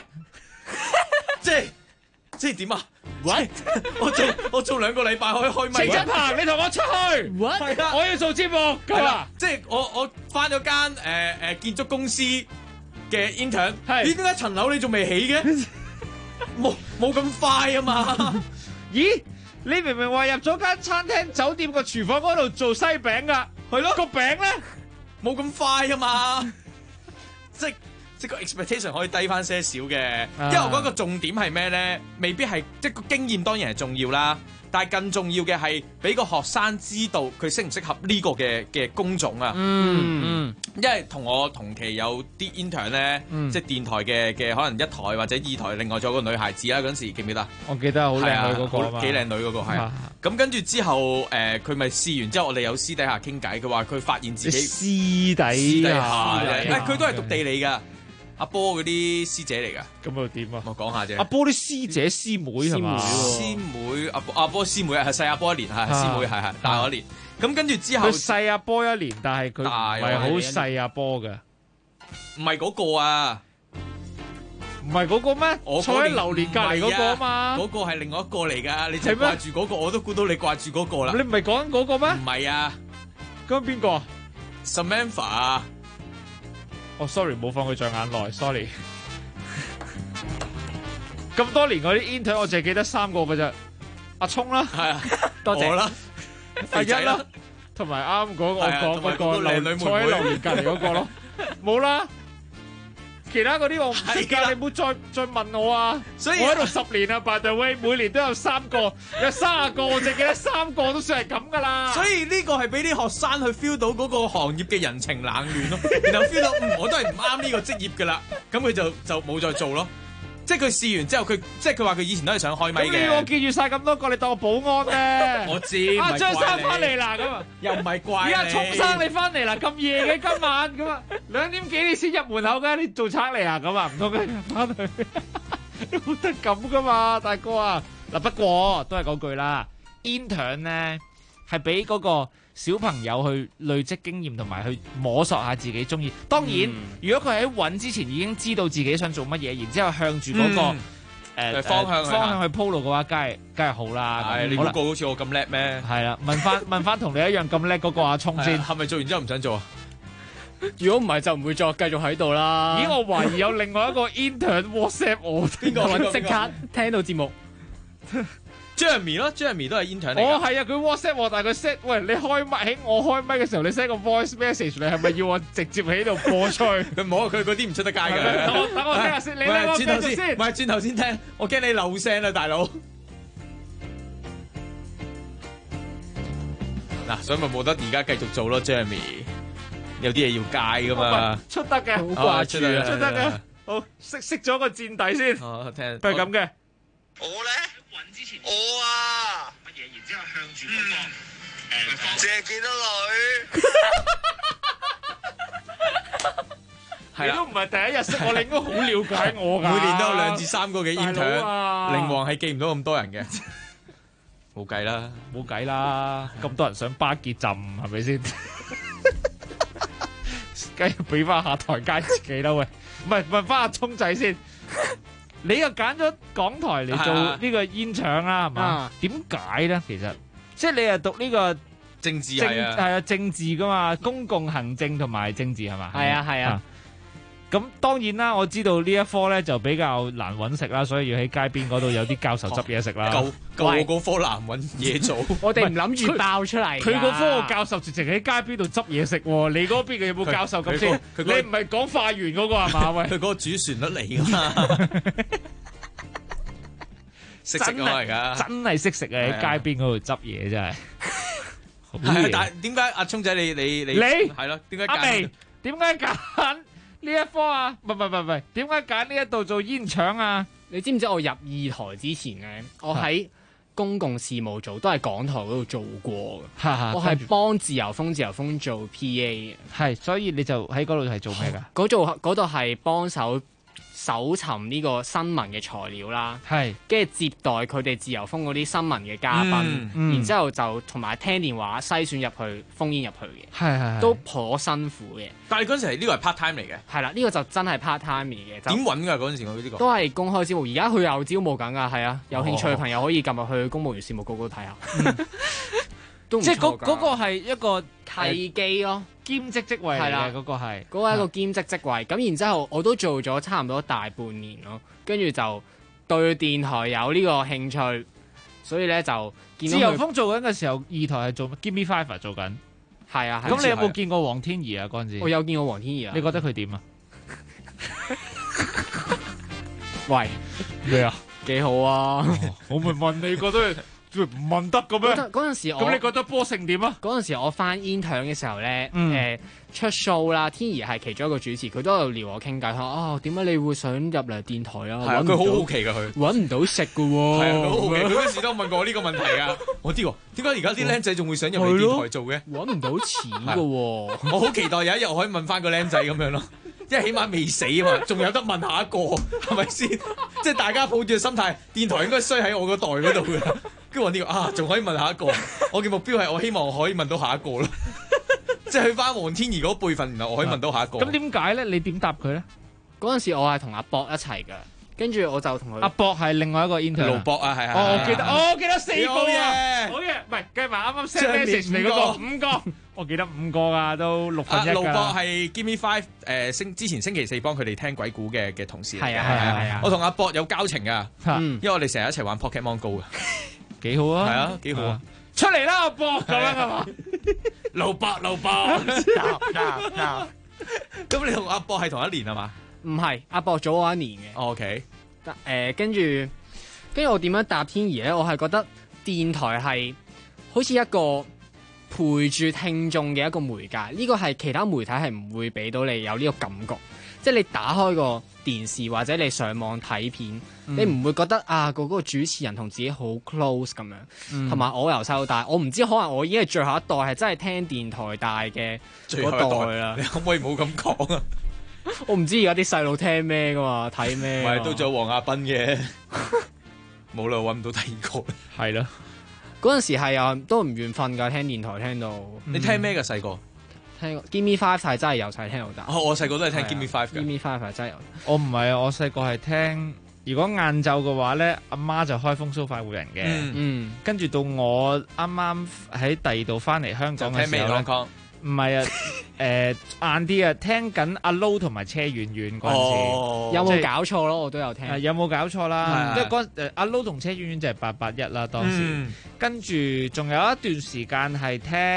即係點啊？What？ 我做2個禮拜可以開咪。 程振鵬，你同我出去。What？ 我要做節目。係啦， 即係我返咗間建築公司嘅 intern。咦？點解層樓你仲未起嘅？冇咁快啊嘛。 咦？你明明話入咗間餐廳酒店個廚房嗰度做西餅㗎。係咯。個餅咧冇咁快啊嘛。即個 expectation 可以低翻些少嘅，因為我覺得個重點係咩咧？未必係即個經驗當然係重要啦，但係更重要嘅係俾個學生知道佢適唔適合呢個嘅工種啊。因為同我同期有啲 intern 咧，即係電台嘅可能1台或者2台，另外仲有個女孩子啦，嗰陣時記唔記得？ 我記得好靚女嗰個， 幾靚女嗰個係。咁跟住之後，佢咪試完之後，我哋有私底下傾偈，佢話佢發現自己私底下， 佢都係讀地理㗎。阿波嗰啲師姐嚟噶， 咁又點啊？ 我講下啫。 阿波啲師姐師妹係嘛？ 師妹阿波師妹係細阿波1年，係師妹係大我1年。咁跟住之後， 佢細阿波1年，但係佢唔係好細阿波嘅， 唔係嗰個啊， 唔係嗰個咩？我坐喺榴蓮隔離嗰個啊嘛， 嗰個係另外一個嚟㗎。你淨係掛住嗰個，我都估到你掛住嗰個啦。 你唔係講緊嗰個咩？ 唔係啊， 咁邊個 ？Samantha 啊。 sorry 冇放佢在眼內 ，sorry。咁多年嗰啲 intern 我淨係記得3個嘅啫，阿聰啦，係啊，多謝啦，阿一啦，同埋啱嗰個我講嗰個坐喺榴蓮隔離嗰個咯，冇啦。 其他嗰啲我唔識㗎，你唔好再問我啊！ 所以我喺度10年啊 ，by the way， 每年都有3個，有30個，我淨記得3個都算係咁㗎啦。 所以呢個係俾啲學生去 feel 到嗰個行業嘅人情冷暖咯，然後 feel 到我都係唔啱呢個職業㗎啦，咁佢就冇再做咯。即係佢試完之後，佢話佢以前都係想開咪嘅。 咁你我記住晒咁多個，你當我保安咧？ 我知。 阿張生翻嚟啦，咁啊， 又唔係怪你。 而家聰生你翻嚟啦，咁夜嘅今晚咁啊，2點幾你先入門口嘅，你做賊嚟啊？咁啊，唔通咩翻去？都冇得咁噶嘛，大哥啊！嗱，不過都係嗰句啦 ，intern 咧係俾嗰個小朋友去累積經驗同埋去摸索下自己中意。當然，如果佢喺揾之前已經知道自己想做乜嘢，然之後向住嗰個方向去鋪路嘅話，梗係好啦。 係你估個好似我咁叻咩？ 係啦，問翻同你一樣咁叻嗰個阿聰先， 係咪做完之後唔想做啊？ 如果唔係就唔會再繼續喺度啦。 咦，我懷疑有另外一個 intern WhatsApp 我， 邊個即刻聽到節目。 Jeremy 咯 ，Jeremy 都係 intern 嚟。 哦，係啊，佢 WhatsApp 我，但係佢 set 喂你開麥喺我開麥嘅時候，你 send 個 voice message， 你係咪要我直接喺度播出去？ 佢冇，佢嗰啲唔出得街㗎。 等我聽下先，你聽我轉頭先。 唔係轉頭先聽，我驚你漏聲啦，大佬。嗱，所以咪冇得而家繼續做咯 ，Jeremy。有啲嘢要戒㗎嘛。 出得嘅， 好掛住啊， 出得嘅。好，識咗個戰底先。 哦，聽。 都係咁嘅。 我咧揾之前，我啊乜嘢，然之後向住嗰個借幾多女？ 你都唔係第一日識我，你應該好了解我㗎。 每年都有2至3個嘅 intern，靈王係記唔到咁多人嘅，冇計啦， 冇計啦，咁多人上巴結浸係咪先？梗係俾翻下台階自己啦喂，唔係問翻阿聰仔先。你又揀咗港台嚟做呢個煙腸啦，係嘛？點解咧？其實即係你係讀呢個政治係啊政治噶嘛，公共行政同埋政治係嘛？ 係啊。 咁當然啦，我知道呢一科咧就比較難揾食啦，所以要喺街邊嗰度有啲教授執嘢食啦。 夠我嗰科難揾嘢做， 我哋唔諗住爆出嚟。 佢嗰科個教授直情喺街邊度執嘢食喎。你嗰邊嘅有冇教授咁先？你唔係講化緣嗰個係嘛？喂， 佢嗰個主旋律嚟㗎嘛？識食啊而家， 真係識食啊！喺街邊嗰度執嘢真係。 係，但係點解阿聰仔你係咯？點解阿眉點解揀呢一科啊？唔係，點解揀呢一度做煙腸啊？ 你知唔知我入2台之前咧，我喺公共事務組都係港台嗰度做過嘅。我係幫自由風做 PA 嘅。 係，所以你就喺嗰度係做咩㗎？ 嗰度係幫手搜尋呢個新聞嘅材料啦，跟住接待佢哋自由風嗰啲新聞嘅嘉賓，然之後就同埋聽電話篩選入去烽煙入去嘅， 係都頗辛苦嘅。 但係嗰陣時呢個係 part time 嚟嘅， 係啦，呢個就真係 part time 嚟嘅。 點揾㗎嗰陣時我呢個？ 都係公開招募，而家佢有招募緊㗎，係啊，有興趣嘅朋友可以撳入去公務員事務局嗰度睇下。 即係嗰個係一個契機咯， 兼職職位嚟嘅嗰個係， 嗰個係一個兼職職位。咁然之後我都做咗差唔多大半年咯，跟住就對電台有呢個興趣，所以咧就見到自由風做緊嘅時候，2台係做 Give Me Five 做緊， 係啊。 咁你有冇見過黃天怡啊？嗰陣時我有見過黃天怡啊。 你覺得佢點啊？ 喂， 咩啊？ 幾好啊！ 我咪問你覺得？唔問得嘅咩？ 嗰陣時咁你覺得波成點啊？ 嗰陣時我翻 intern 嘅時候咧，出 show 啦，天怡係其中一個主持，佢都有撩我傾偈，話點解你會想入嚟電台啊？ 係啊，佢好好奇㗎，佢揾唔到食㗎喎。 係啊，佢好好奇，佢嗰時都問過我呢個問題㗎。我知喎，點解而家啲僆仔仲會想入嚟電台做嘅？ 揾唔到錢㗎喎。 我好期待有一日我可以問翻個僆仔咁樣咯。因為起碼未死啊嘛，仲有得問下一個，係咪先？即係大家抱住個心態，電台應該衰喺我個袋嗰度嘅。跟住我呢個仲可以問下一個。我嘅目標係我希望我可以問到下一個咯。即係去翻黃天怡嗰輩份，然後我可以問到下一個。 咁點解咧？你點答佢咧？ 嗰陣時我係同阿博一齊㗎。跟住我就同佢阿博係另外一個 intern， 盧博啊，係係。 我記得4個啊，好嘢，唔係計埋啱啱 send message 嚟嗰個5個，我記得5個啊，都6分1㗎。 盧博係 Give Me Five 之前星期4幫佢哋聽鬼故嘅同事。 係啊， 我同阿博有交情㗎，因為我哋成日一齊玩 Pokemon Go 嘅， 幾好啊， 係啊，幾好啊， 出嚟啦阿博咁樣係嘛？ 盧博，咁你同阿博係同一年係嘛？ 唔係阿博早我1年嘅。 OK。 跟住我點樣答天兒咧？我係覺得電台係好似一個陪住聽眾嘅一個媒介，呢個係其他媒體係唔會俾到你有呢個感覺。即係你打開個電視或者你上網睇片，你唔會覺得啊嗰個主持人同自己好 close 咁樣。同埋我由細到大，我唔知可能我已經係最後一代係真係聽電台大嘅嗰代啦。 你可唔可以冇咁講啊？ 我唔知而家啲細路聽咩噶嘛，睇咩？ 咪都仲有黃亞斌嘅，冇啦，揾唔到第二個。 係咯，嗰陣時係啊，都唔願瞓㗎，聽電台聽到。 你聽咩㗎細個？ 聽 Give Me Five 係真係由細聽到大。 我細個都係聽 Give Me Five 嘅。 Give Me Five 係真係由。 我唔係啊，我細個係聽。如果晏晝嘅話咧，阿媽就開風騷快活人嘅。跟住到我啱啱喺第二度翻嚟香港嘅時候咧。唔係啊，晏啲啊，聽緊阿 Low 同埋車婉婉嗰陣時， 有冇搞錯咯？我都有聽。 有冇搞錯啦？即係嗰阿 Low 同車婉婉就係881啦，當時。跟住仲有一段時間係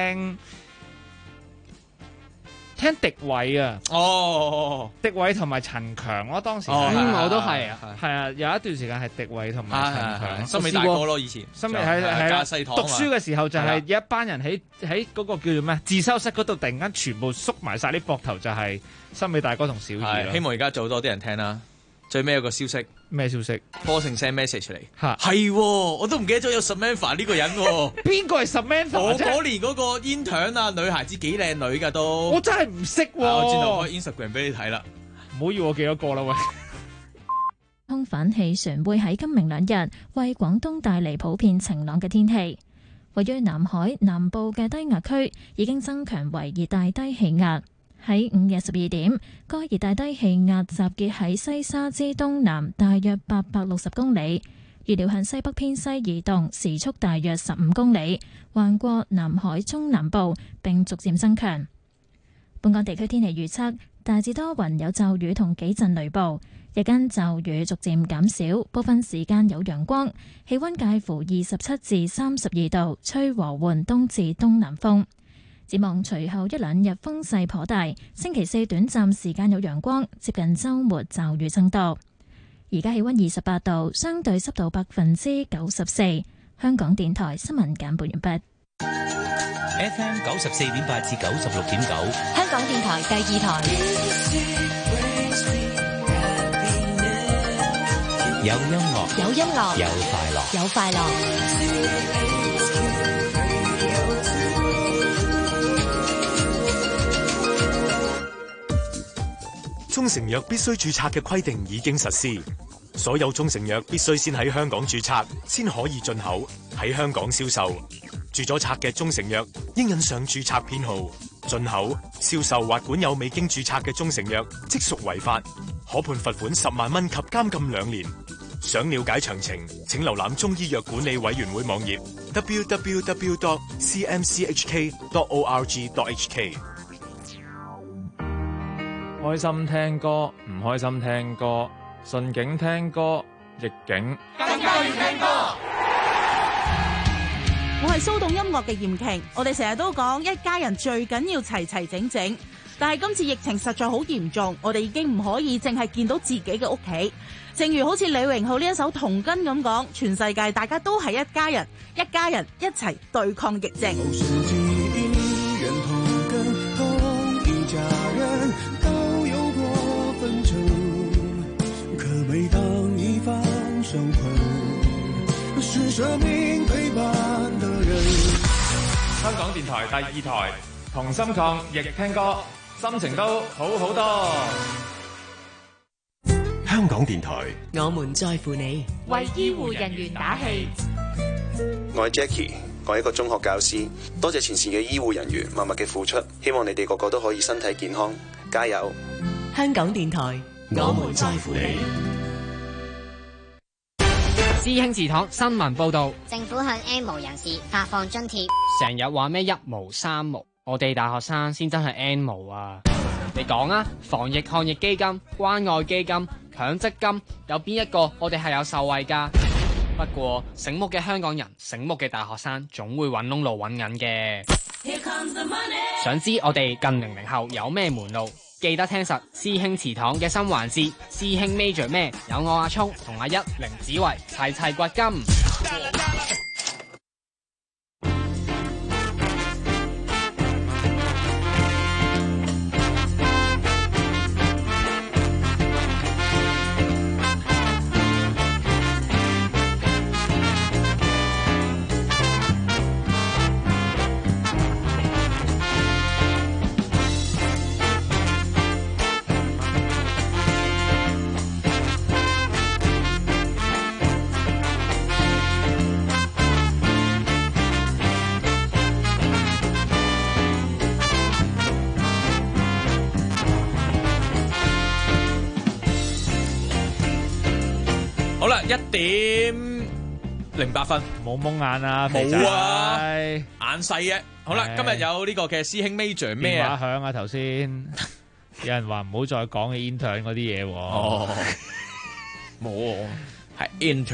聽狄偉啊，狄偉同埋陳強咯，當時我都係啊， 係啊，有一段時間係狄偉同埋陳強， 森美大哥咯，以前森美係讀書嘅時候就係有一班人喺嗰個叫做咩自修室嗰度，突然間全部縮埋晒啲膊頭，就係森美大哥同小儀。 希望而家做多啲人聽啦。最尾有個消息， 咩消息？ 科盛 send message 嚟，係我都唔記得咗有 Samantha 呢個人喎。 邊個係 Samantha？ 我嗰年嗰個 intern 啊，女孩子幾靚女㗎都。 我真係唔識喎。 我轉頭開 Instagram 俾你睇啦。 唔好要我幾多個啦喂。 空反氣旋會喺今明兩日為廣東帶嚟普遍晴朗嘅天氣。位於南海南部嘅低壓區已經增強為熱帶低氣壓。喺午夜12點，該熱帶低氣壓集結喺西沙之東南大約860公里，預料向西北偏西移動，時速大約15公里，橫過南海中南部並逐漸增強。本港地區天氣預測，大致多雲，有驟雨同幾陣雷暴，日間驟雨逐漸減少，部分時間有陽光，氣溫介乎27至32度，吹和緩東至東南風。展望隨後一兩日風勢頗大，星期四短暫時間有陽光，接近週末驟雨增多。而家氣溫28度，相對濕度94%。香港電台新聞簡報完畢。 FM 94.8至96.9， 香港電台第2台。 有音樂， 有音樂， 有快樂， 有快樂。 中成藥必須註冊嘅規定已經實施，所有中成藥必須先喺香港註冊，先可以進口，喺香港銷售。註咗冊嘅中成藥應印上註冊編號。進口、銷售或管有未經註冊嘅中成藥，即屬違法，可判罰款10萬蚊及監禁2年。想了解詳情，請瀏覽中醫藥管理委員會網頁 www.cmchk.org.hk。 開心聽歌，唔開心聽歌，順境聽歌，逆境更加要聽歌。 我係騷動音樂嘅嚴瓊，我哋成日都講一家人最緊要齊齊整整，但係今次疫情實在好嚴重，我哋已經唔可以淨係見到自己嘅屋企。正如好似李榮浩呢一首《童根》咁講，全世界大家都係一家人，一家人一齊對抗疫症。 香港電台第2台，同心抗疫聽歌，心情都好好多。 香港電台， 我們在乎你， 為醫護人員打氣。 我係 Jackie，我係一個中學教師，多謝前線嘅醫護人員默默嘅付出，希望你哋個個都可以身體健康，加油！ 香港電台，我們在乎你。 知興祠堂新聞報道， 政府向 N 無人士發放津貼。 成日話咩1無3無，我哋大學生先真係 N 無啊！你講啊，防疫抗疫基金、關愛基金、強積金，有邊一個我哋係有受惠㗎？不過醒目嘅香港人、醒目嘅大學生，總會揾窿路揾銀嘅。想知我哋近00後有咩門路？記記得聽實師兄祠堂嘅新環節，師兄 Major 咩？有我阿聰同阿一凌子維齊掘金。 好啦，1:08， 冇蒙眼啊， 冇啊，眼細嘅。好啦，今日有呢個嘅師兄 Major 咩啊？ 電話響啊，頭先有人話唔好再講嘅 intern 嗰啲嘢喎。 哦，冇，係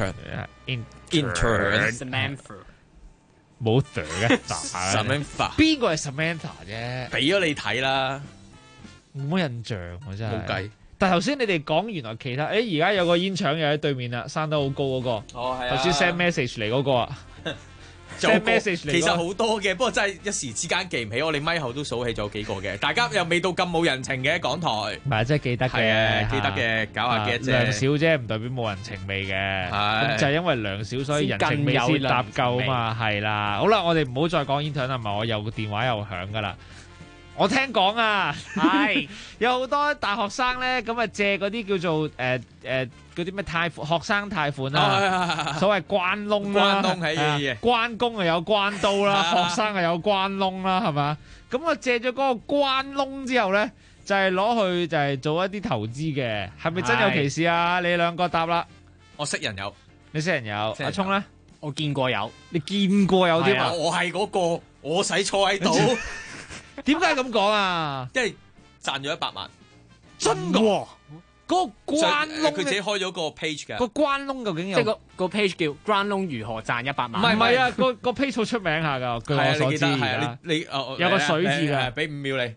intern，Samantha， 冇 the 嘅 Samantha， 邊個係 Samantha 啫？ 俾咗你睇啦， 冇乜印象我真係。 冇計。 但係頭先你哋講原來其他，而家有個煙腸又喺對面啦，生得好高嗰個。 哦，係啊。 頭先 send message 嚟嗰個啊，send message 嚟。 其實好多嘅，不過真係一時之間記唔起，我哋咪後都數起咗幾個嘅。大家又未到咁冇人情嘅港台。 唔係，真係記得嘅， 記得嘅，搞下嘅啫。 量少啫，唔代表冇人情味嘅。咁就係因為量少，所以人情味先搭夠啊嘛。係啦，好啦，我哋唔好再講 intern 啦，唔係我有個電話又響噶啦。我聽講啊，係有好多大學生咧，咁啊借嗰啲叫做嗰啲咩貸款學生貸款啦，所謂關窿啦， 關窿係關公啊有關刀啦，學生啊有關窿啦，係嘛？咁我借咗嗰個關窿之後咧，就係攞去就係做一啲投資嘅，係咪真有其事啊？你兩個答啦， 我識人有， 你識人有，阿聰咧， 我見過有， 你見過有啲嘛？ 我係嗰個，我使坐喺度。 點解咁講啊？ 因為賺咗100萬， 真㗎？嗰個關窿佢自己開咗個 page 㗎。 個關窿究竟有？ 即係個 page 叫關窿如何賺100萬？ 唔係啊，個 page 好出名下㗎，據我所知係你有個水字㗎， 俾5秒你。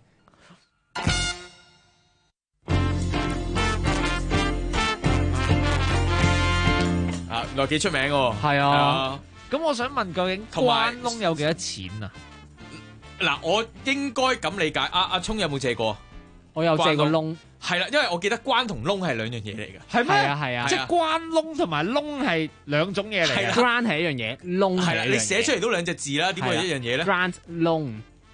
啊，原來幾出名喎。 係啊。咁我想問，究竟關窿有幾多錢啊？ 嗱，我應該咁理解。阿聰有冇借過？ 我有借過窿。 係啦，因為我記得關同窿係兩樣嘢嚟嘅。 係咩？ 係啊， 即係關窿同埋窿係兩種嘢嚟嘅。 關係一樣嘢，窿係啦。你寫出嚟都兩隻字啦，點會一樣嘢咧 ？Grant 窿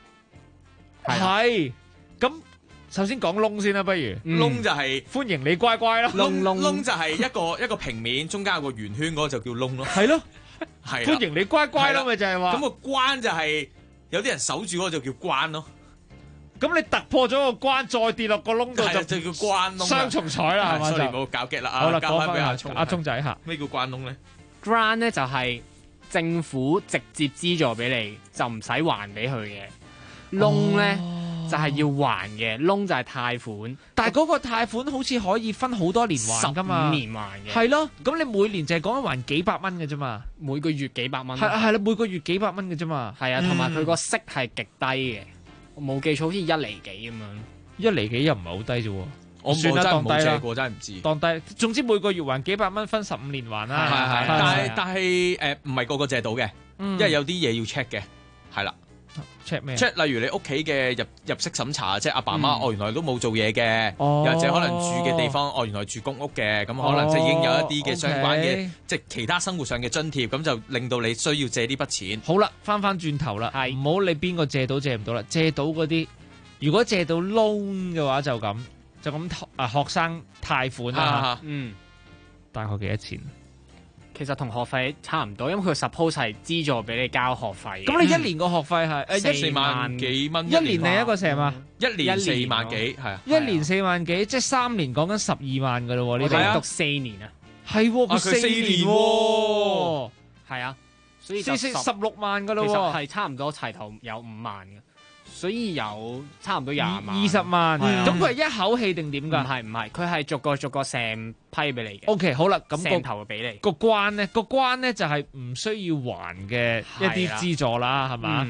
係。咁首先講窿先啦，不如窿就係歡迎你乖乖咯。 窿就係一個平面，中間有個圓圈，嗰個就叫窿咯。 係咯， 係歡迎你乖乖咯，咪就係話。 咁個關就係。有啲人守住嗰個就叫關咯， 咁你突破咗個關，再跌落個窿度就叫關窿， 雙重彩啦，係嘛？ 所以冇搞激啦。 好啦， 交翻俾阿聰仔嚇。 咩叫關窿咧 ？Grant 咧就係政府直接資助俾你，就唔使還俾佢嘅。窿咧就係要還嘅，窿就係貸款。 但係嗰個貸款好似可以分好多年還㗎嘛？15 年還嘅。係咯，咁你每年就係講緊還幾百蚊嘅啫嘛？ 每個月幾百蚊。 係啦，每個月幾百蚊嘅啫嘛。 係啊，同埋佢個息係極低嘅，我冇記錯好似1厘幾咁樣。 1厘幾又唔係好低啫喎。 我真係冇借過，真係唔知。 當低，總之每個月還幾百蚊，分15年還啦。 係，但係唔係個個借到嘅，因為有啲嘢要 check 嘅，係啦。 check 咩 ？check 例如你屋企嘅入息審查，即係阿爸媽，原來都冇做嘢嘅，又或者可能住嘅地方，原來住公屋嘅，咁可能即係已經有一啲嘅相關嘅，即係其他生活上嘅津貼，咁就令到你需要借呢筆錢。 好啦，翻轉頭啦，唔好理邊個借到借唔到啦，借到嗰啲，如果借到 loan 嘅話就咁學生貸款啦，大概幾多錢？ 其實同學費差唔多，因為佢 suppose 係資助俾你交學費。 咁你一年個學費係 4萬幾蚊， 一年嚟一個成嘛？ 一年4萬幾，係啊， 一年4萬幾，即係3年講緊12萬噶咯喎。 你哋讀4年啊？ 係喎，佢4年喎， 係啊，所以 16萬噶咯喎。 其實係差唔多齊頭有5萬嘅。所以有差唔多20萬、 20萬，咁佢係一口氣定點㗎？ 唔係，佢係逐個成批俾你嘅。 OK， 好啦，咁成頭俾你。 個關咧就係唔需要還嘅一啲資助啦，係嘛？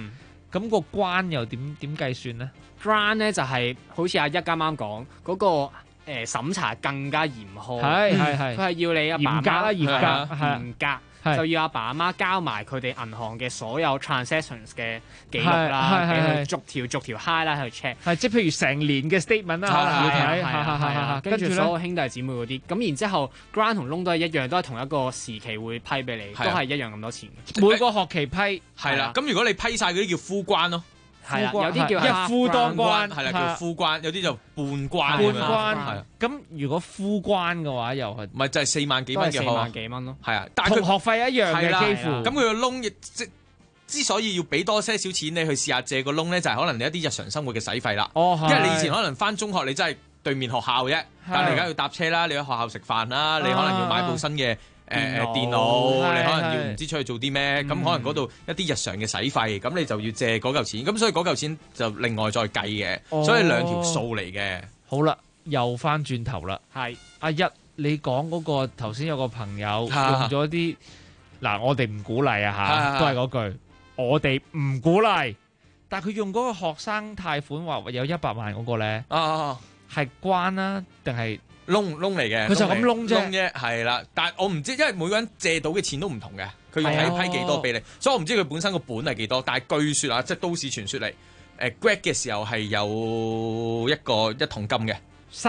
咁個關又點計算咧 ？Grant 咧就係好似阿一啱啱講嗰個審查更加嚴苛， 係佢係要你阿爸嚴格就要阿爸阿媽交埋佢哋銀行嘅所有 transactions 嘅記錄啦，俾佢逐條 highlight 去 check。 係即係譬如成年嘅 statement 啦，可能要睇， 跟住所有兄弟姊妹嗰啲，咁然之後 grant 同 loan 都係一樣，都係同一個時期會批俾你，都係一樣咁多錢。 每個學期批係啦，咁如果你批晒嗰啲叫夫關咯。 係啊，有啲叫一夫當關， 係啦，叫夫關，有啲就半關。 係咁，如果夫關嘅話，又係咪就係4萬幾蚊嘅 4萬幾蚊咯？ 係啊， 但係同學費一樣嘅幾乎。 咁佢個窿之所以要俾多些少錢你去試下借個窿咧，就係可能你一啲日常生活嘅使費啦。因為你以前可能翻中學，你真係對面學校啫，但係你而家要搭車啦，你喺學校食飯啦，你可能要買部新嘅。電腦，你可能要唔知出去做啲咩，咁可能嗰度一啲日常嘅使費，咁你就要借嗰嚿錢，咁所以嗰嚿錢就另外再計嘅，所以兩條數嚟嘅。 好啦，又翻轉頭啦， 係阿一，你講嗰個頭先有個朋友用咗啲，嗱我哋唔鼓勵啊嚇，都係嗰句，我哋唔鼓勵，但係佢用嗰個學生貸款話有100萬嗰個咧，係關啦定係？ 窿嚟嘅， 佢就咁窿啫， 係啦。但係我唔知，因為每個人借到嘅錢都唔同嘅，佢要睇批幾多俾你，所以我唔知佢本身個本係幾多。但係據說啊，即係都市傳說嚟，grad 嘅時候係有一桶金嘅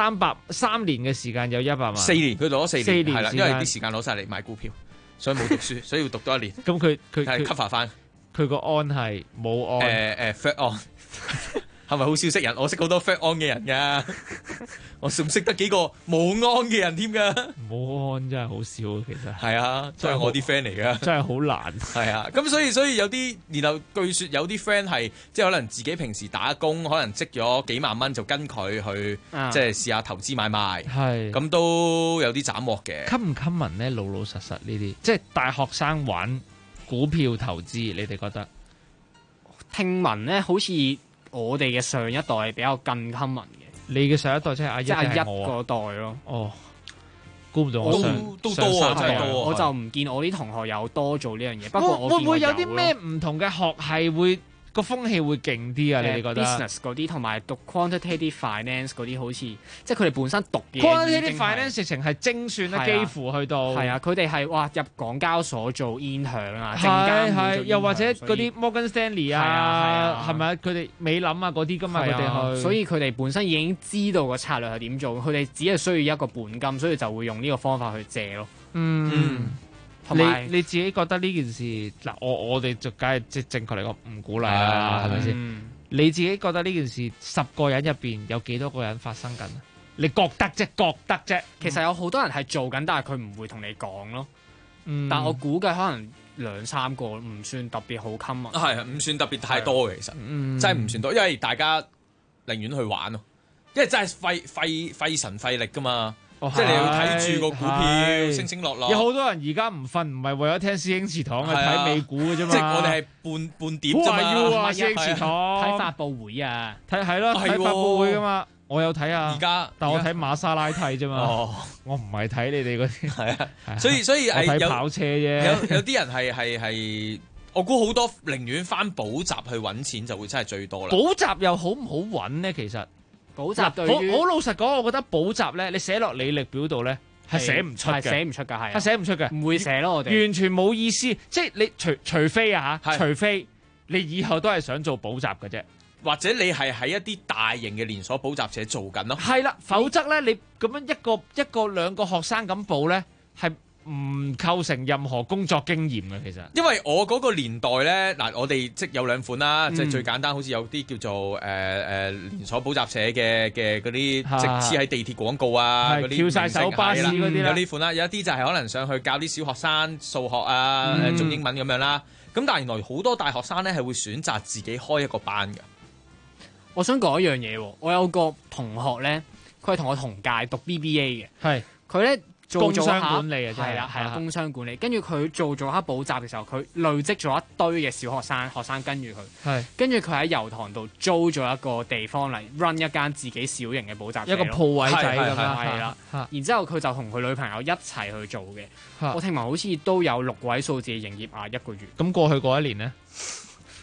3年嘅時間有100萬 ，4年佢攞咗4年，係啦，因為啲時間攞晒嚟買股票，所以冇讀書，所以要讀多1年。 咁佢係 cover 翻， 佢個安係冇安 ，fat on。係咪好少識人？我識好多 fat on 嘅人㗎，我仲識得幾個冇安嘅人添㗎。 冇安真係好少，其實係啊，都係我啲 friend 嚟㗎。 真係好難。 係啊，咁所以有啲，然後據說有啲 friend 係即係可能自己平時打工，可能積咗幾萬蚊就跟佢去，即係試下投資買賣。係咁都有啲斬獲嘅。 common 唔 common 咧？老老實實呢啲，即係大學生玩股票投資，你哋覺得？ 聽聞咧，好似我哋嘅上一代係比較更 common 嘅。 你嘅上一代即係阿一嗰代咯。 哦，估唔到我都多啊，真係多。 我就唔見我啲同學有多做呢樣嘢。不過我會唔會有啲咩唔同嘅學系會個風氣會勁啲啊？你哋覺得 business 嗰啲同埋讀 quantitative finance 嗰啲好似，即係佢哋本身讀嘅 quantitative finance 直情係精算啦，幾乎去到係啊！佢哋係哇入港交所做 intern 啊， 係又或者嗰啲 Morgan Stanley 啊，係咪啊？佢哋美林啊嗰啲噶嘛，佢哋去， 所以佢哋本身已經知道個策略係點做，佢哋只係需要一個本金，所以就會用呢個方法去借咯。 你自己覺得呢件事嗱，我哋就梗係即正確嚟講唔鼓勵啦，係咪先？你自己覺得呢件事10個人入邊有幾多個人發生緊？你覺得啫？ 其實有好多人係做緊，但係佢唔會同你講咯。但我估計可能2-3個唔算特別好 common。 係唔算特別太多嘅，其實真係唔算多，因為大家寧願去玩咯，因為真係費神費力噶嘛。即係你要睇住個股票升升落落。 有好多人而家唔瞓，唔係為咗聽師兄祠堂，係睇美股嘅啫嘛。 即係我哋係半點啫嘛。 要啊，師兄祠堂睇發佈會啊， 睇發佈會噶嘛。我有睇啊， 而家但我睇瑪莎拉蒂啫嘛。我唔係睇你哋嗰啲。 係啊，所以我睇跑車啫。 有啲人係，我估好多寧願翻補習去揾錢就會真係最多啦。 補習又好唔好揾咧？其實。 補習對於好老實講，我覺得補習咧，你寫落履歷表度咧係寫唔出嘅， 寫唔出㗎，係寫唔出嘅， 唔會寫咯，我哋完全冇意思。即係你除非啊嚇，除非你以後都係想做補習嘅啫， 或者你係喺一啲大型嘅連鎖補習社做緊咯。 係啦，否則咧你咁樣一個兩個學生咁報咧係唔構成任何工作經驗嘅，其實。因為我嗰個年代咧，嗱我哋即有2款啦，即係最簡單，好似有啲叫做連鎖補習社嘅嗰啲直黐喺地鐵廣告啊，嗰啲跳晒手巴士嗰啲啦， 有呢款啦，有一啲就係可能上去教啲小學生數學啊、中英文咁樣啦。咁但係原來好多大學生咧係會選擇自己開一個班㗎。 我想講一樣嘢喎，我有個同學咧，佢係同我同屆讀 BBA 嘅，係佢咧。工商管理啊，係啦，工商管理。跟住佢做下補習嘅時候，佢累積咗一堆嘅小學生跟住佢，跟住佢喺油塘度租咗一個地方嚟 run 一間自己小型嘅補習社， 一個鋪位仔咁樣， 係啦。然之後佢就同佢女朋友一齊去做嘅。我聽聞好似都有6位數字嘅營業額1個月。 咁過去嗰1年咧，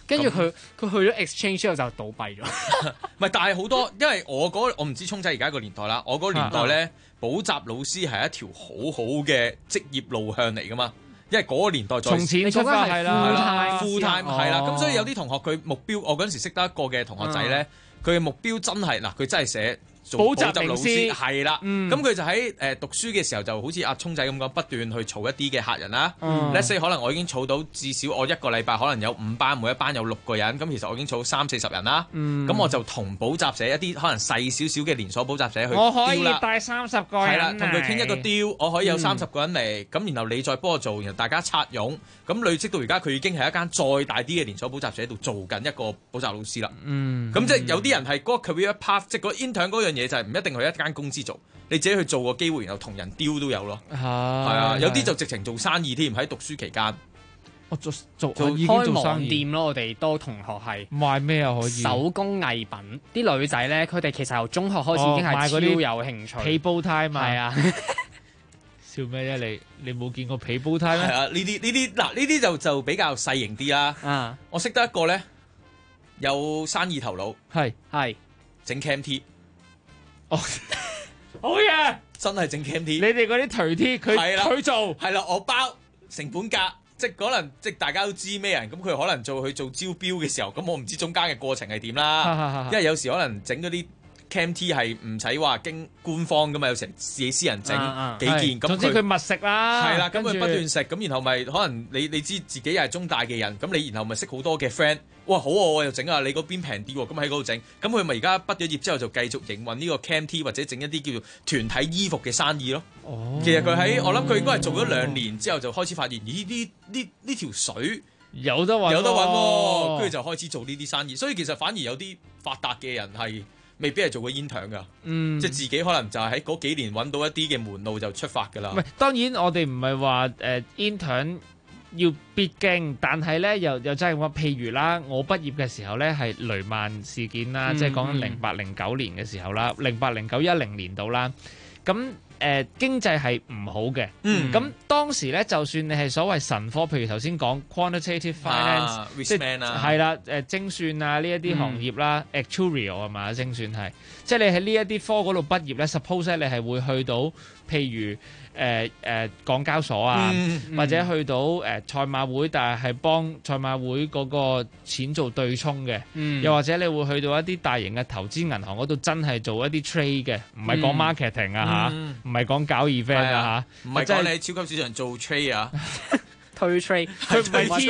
跟住佢去咗 exchange 之後就倒閉咗。 唔係，但係好多，因為我唔知聰仔而家個年代啦，我嗰個年代咧，補習老師係一條好好嘅職業路向嚟噶嘛。因為嗰個年代從前出發係啦 ，full time 係啦，咁所以有啲同學佢目標，我嗰陣時識得一個嘅同學仔咧，佢嘅目標真係嗱，佢真係寫做補習老師係啦，咁佢就喺讀書嘅時候就好似阿聰仔咁講，不斷去儲一啲嘅客人啦。Let's say 可能我已經儲到至少我一個禮拜可能有5班，每一班有6個人，咁其實我已經儲30-40人啦。咁我就同補習社一啲可能細少少嘅連鎖補習社去， 我可以帶30個人嚟， 係啦，同佢傾一個 deal，我可以有30個人嚟，咁然後你再幫我做，然後大家拆傭，咁累積到而家佢已經係一間再大啲嘅連鎖補習社度做緊一個補習老師啦。咁即係有啲人係嗰個 career path，即係嗰 intern 嗰樣嘢就係唔一定去一間公司做，你自己去做個機會，然後同人 deal 都有咯。係啊，有啲就直情做生意添，喺讀書期間。 我做開網店咯，我哋多同學係賣咩啊？可以手工藝品，啲女仔咧，佢哋其實由中學開始已經係超有興趣。 皮煲呔嘛， 係啊， 笑咩啫？你冇見過皮煲呔咩？ 係啊，呢啲就比較細型啲啦。我識得一個咧，有生意頭腦， 係整 CAMT。 哦，好嘢！ 真係整 CAMT。 你哋嗰啲頹 T，佢做係啦，我包成本價，即係可能即係大家都知咩人，咁佢可能去做招標嘅時候，咁我唔知中間嘅過程係點啦。因為有時可能整嗰啲 CAMT 係唔使話經官方噶嘛，有時自己私人整幾件，咁總之佢密食啦。 係啦，咁佢不斷食，咁然後咪可能你知自己又係中大嘅人，咁你然後咪識好多嘅 friend。哇，好我又整啊！你嗰邊平啲喎，咁喺嗰度整，咁佢咪而家畢咗業之後就繼續營運呢個 CAMT 或者整一啲叫做團體衣服嘅生意咯。其實佢我諗佢應該係做咗2年之後就開始發現，咦呢條水有得揾喎，跟住就開始做呢啲生意。所以其實反而有啲發達嘅人係未必係做過 intern 㗎，即係自己可能就係喺嗰幾年揾到一啲嘅門路就出發㗎啦。 唔係，當然我哋唔係話intern。要必經，但係咧又真係話，譬如啦，我畢業嘅時候咧係雷曼事件啦，即係講緊08-09年嘅時候啦，08-09-10年度啦，咁經濟係唔好嘅，咁當時咧就算你係所謂神科，譬如頭先講 quantitative finance，即係啦，精算啊呢一啲行業啦 actuarial 係嘛，精算係，即係你喺呢一啲科嗰度畢業咧 suppose 你係會去到譬如港交所啊，或者去到賽馬會，但係幫賽馬會嗰個錢做對沖嘅，又或者你會去到一啲大型嘅投資銀行嗰度，真係做一啲 trade 嘅，唔係講 marketing 啊嚇，唔係講搞 event 啊嚇， 唔係講你喺超級市場做 trade 啊。 推 trade， 佢唔係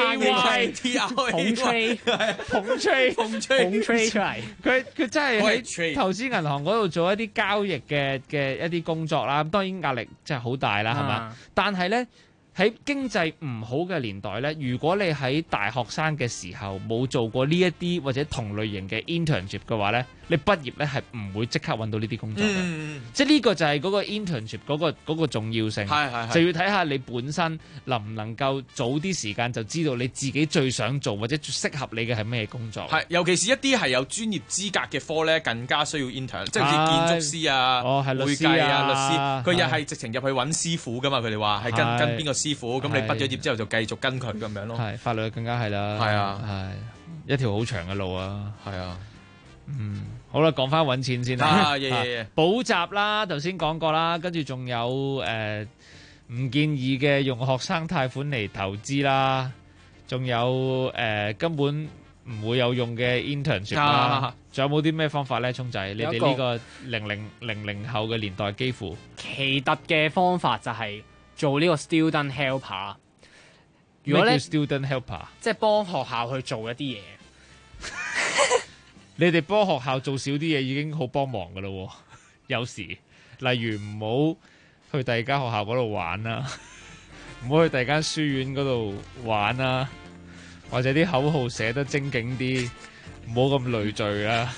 T R 捧 trade 出嚟， 佢真係喺投資銀行嗰度做一啲交易嘅一啲工作啦。咁當然壓力真係好大啦，係嘛？但係咧喺經濟唔好嘅年代咧，如果你喺大學生嘅時候冇做過呢一啲或者同類型嘅 internship 嘅話咧，你畢業咧係唔會即刻揾到呢啲工作嘅。即係呢個就係嗰個 internship 嗰個重要性，就要睇下你本身能唔能夠早啲時間就知道你自己最想做或者最適合你嘅係咩工作。 係，尤其是一啲係有專業資格嘅科咧，更加需要 intern，即係好似建築師啊、會計啊、律師，佢又係直情入去揾師傅噶嘛。佢哋話係跟邊個師傅，咁你畢咗業之後就繼續跟佢咁樣咯。 係法律更加係啦。係啊，係一條好長嘅路啊。 係啊。 好啦，講翻揾錢先啦。補習啦，頭先講過啦，跟住仲有唔建議嘅用學生貸款嚟投資啦，仲有根本唔會有用嘅 internship 啦。仲有冇啲咩方法咧？聰仔，你哋呢個00後嘅年代，幾乎奇特嘅方法就係做呢個 student helper。 如果咩叫 student helper？ 即係幫學校去做一啲嘢。 你哋幫學校做少啲嘢已經好幫忙噶咯，有時例如唔好去第二間學校嗰度玩啦，唔好去第二間書院嗰度玩啦，或者啲口號寫得精警啲，唔好咁累贅啦。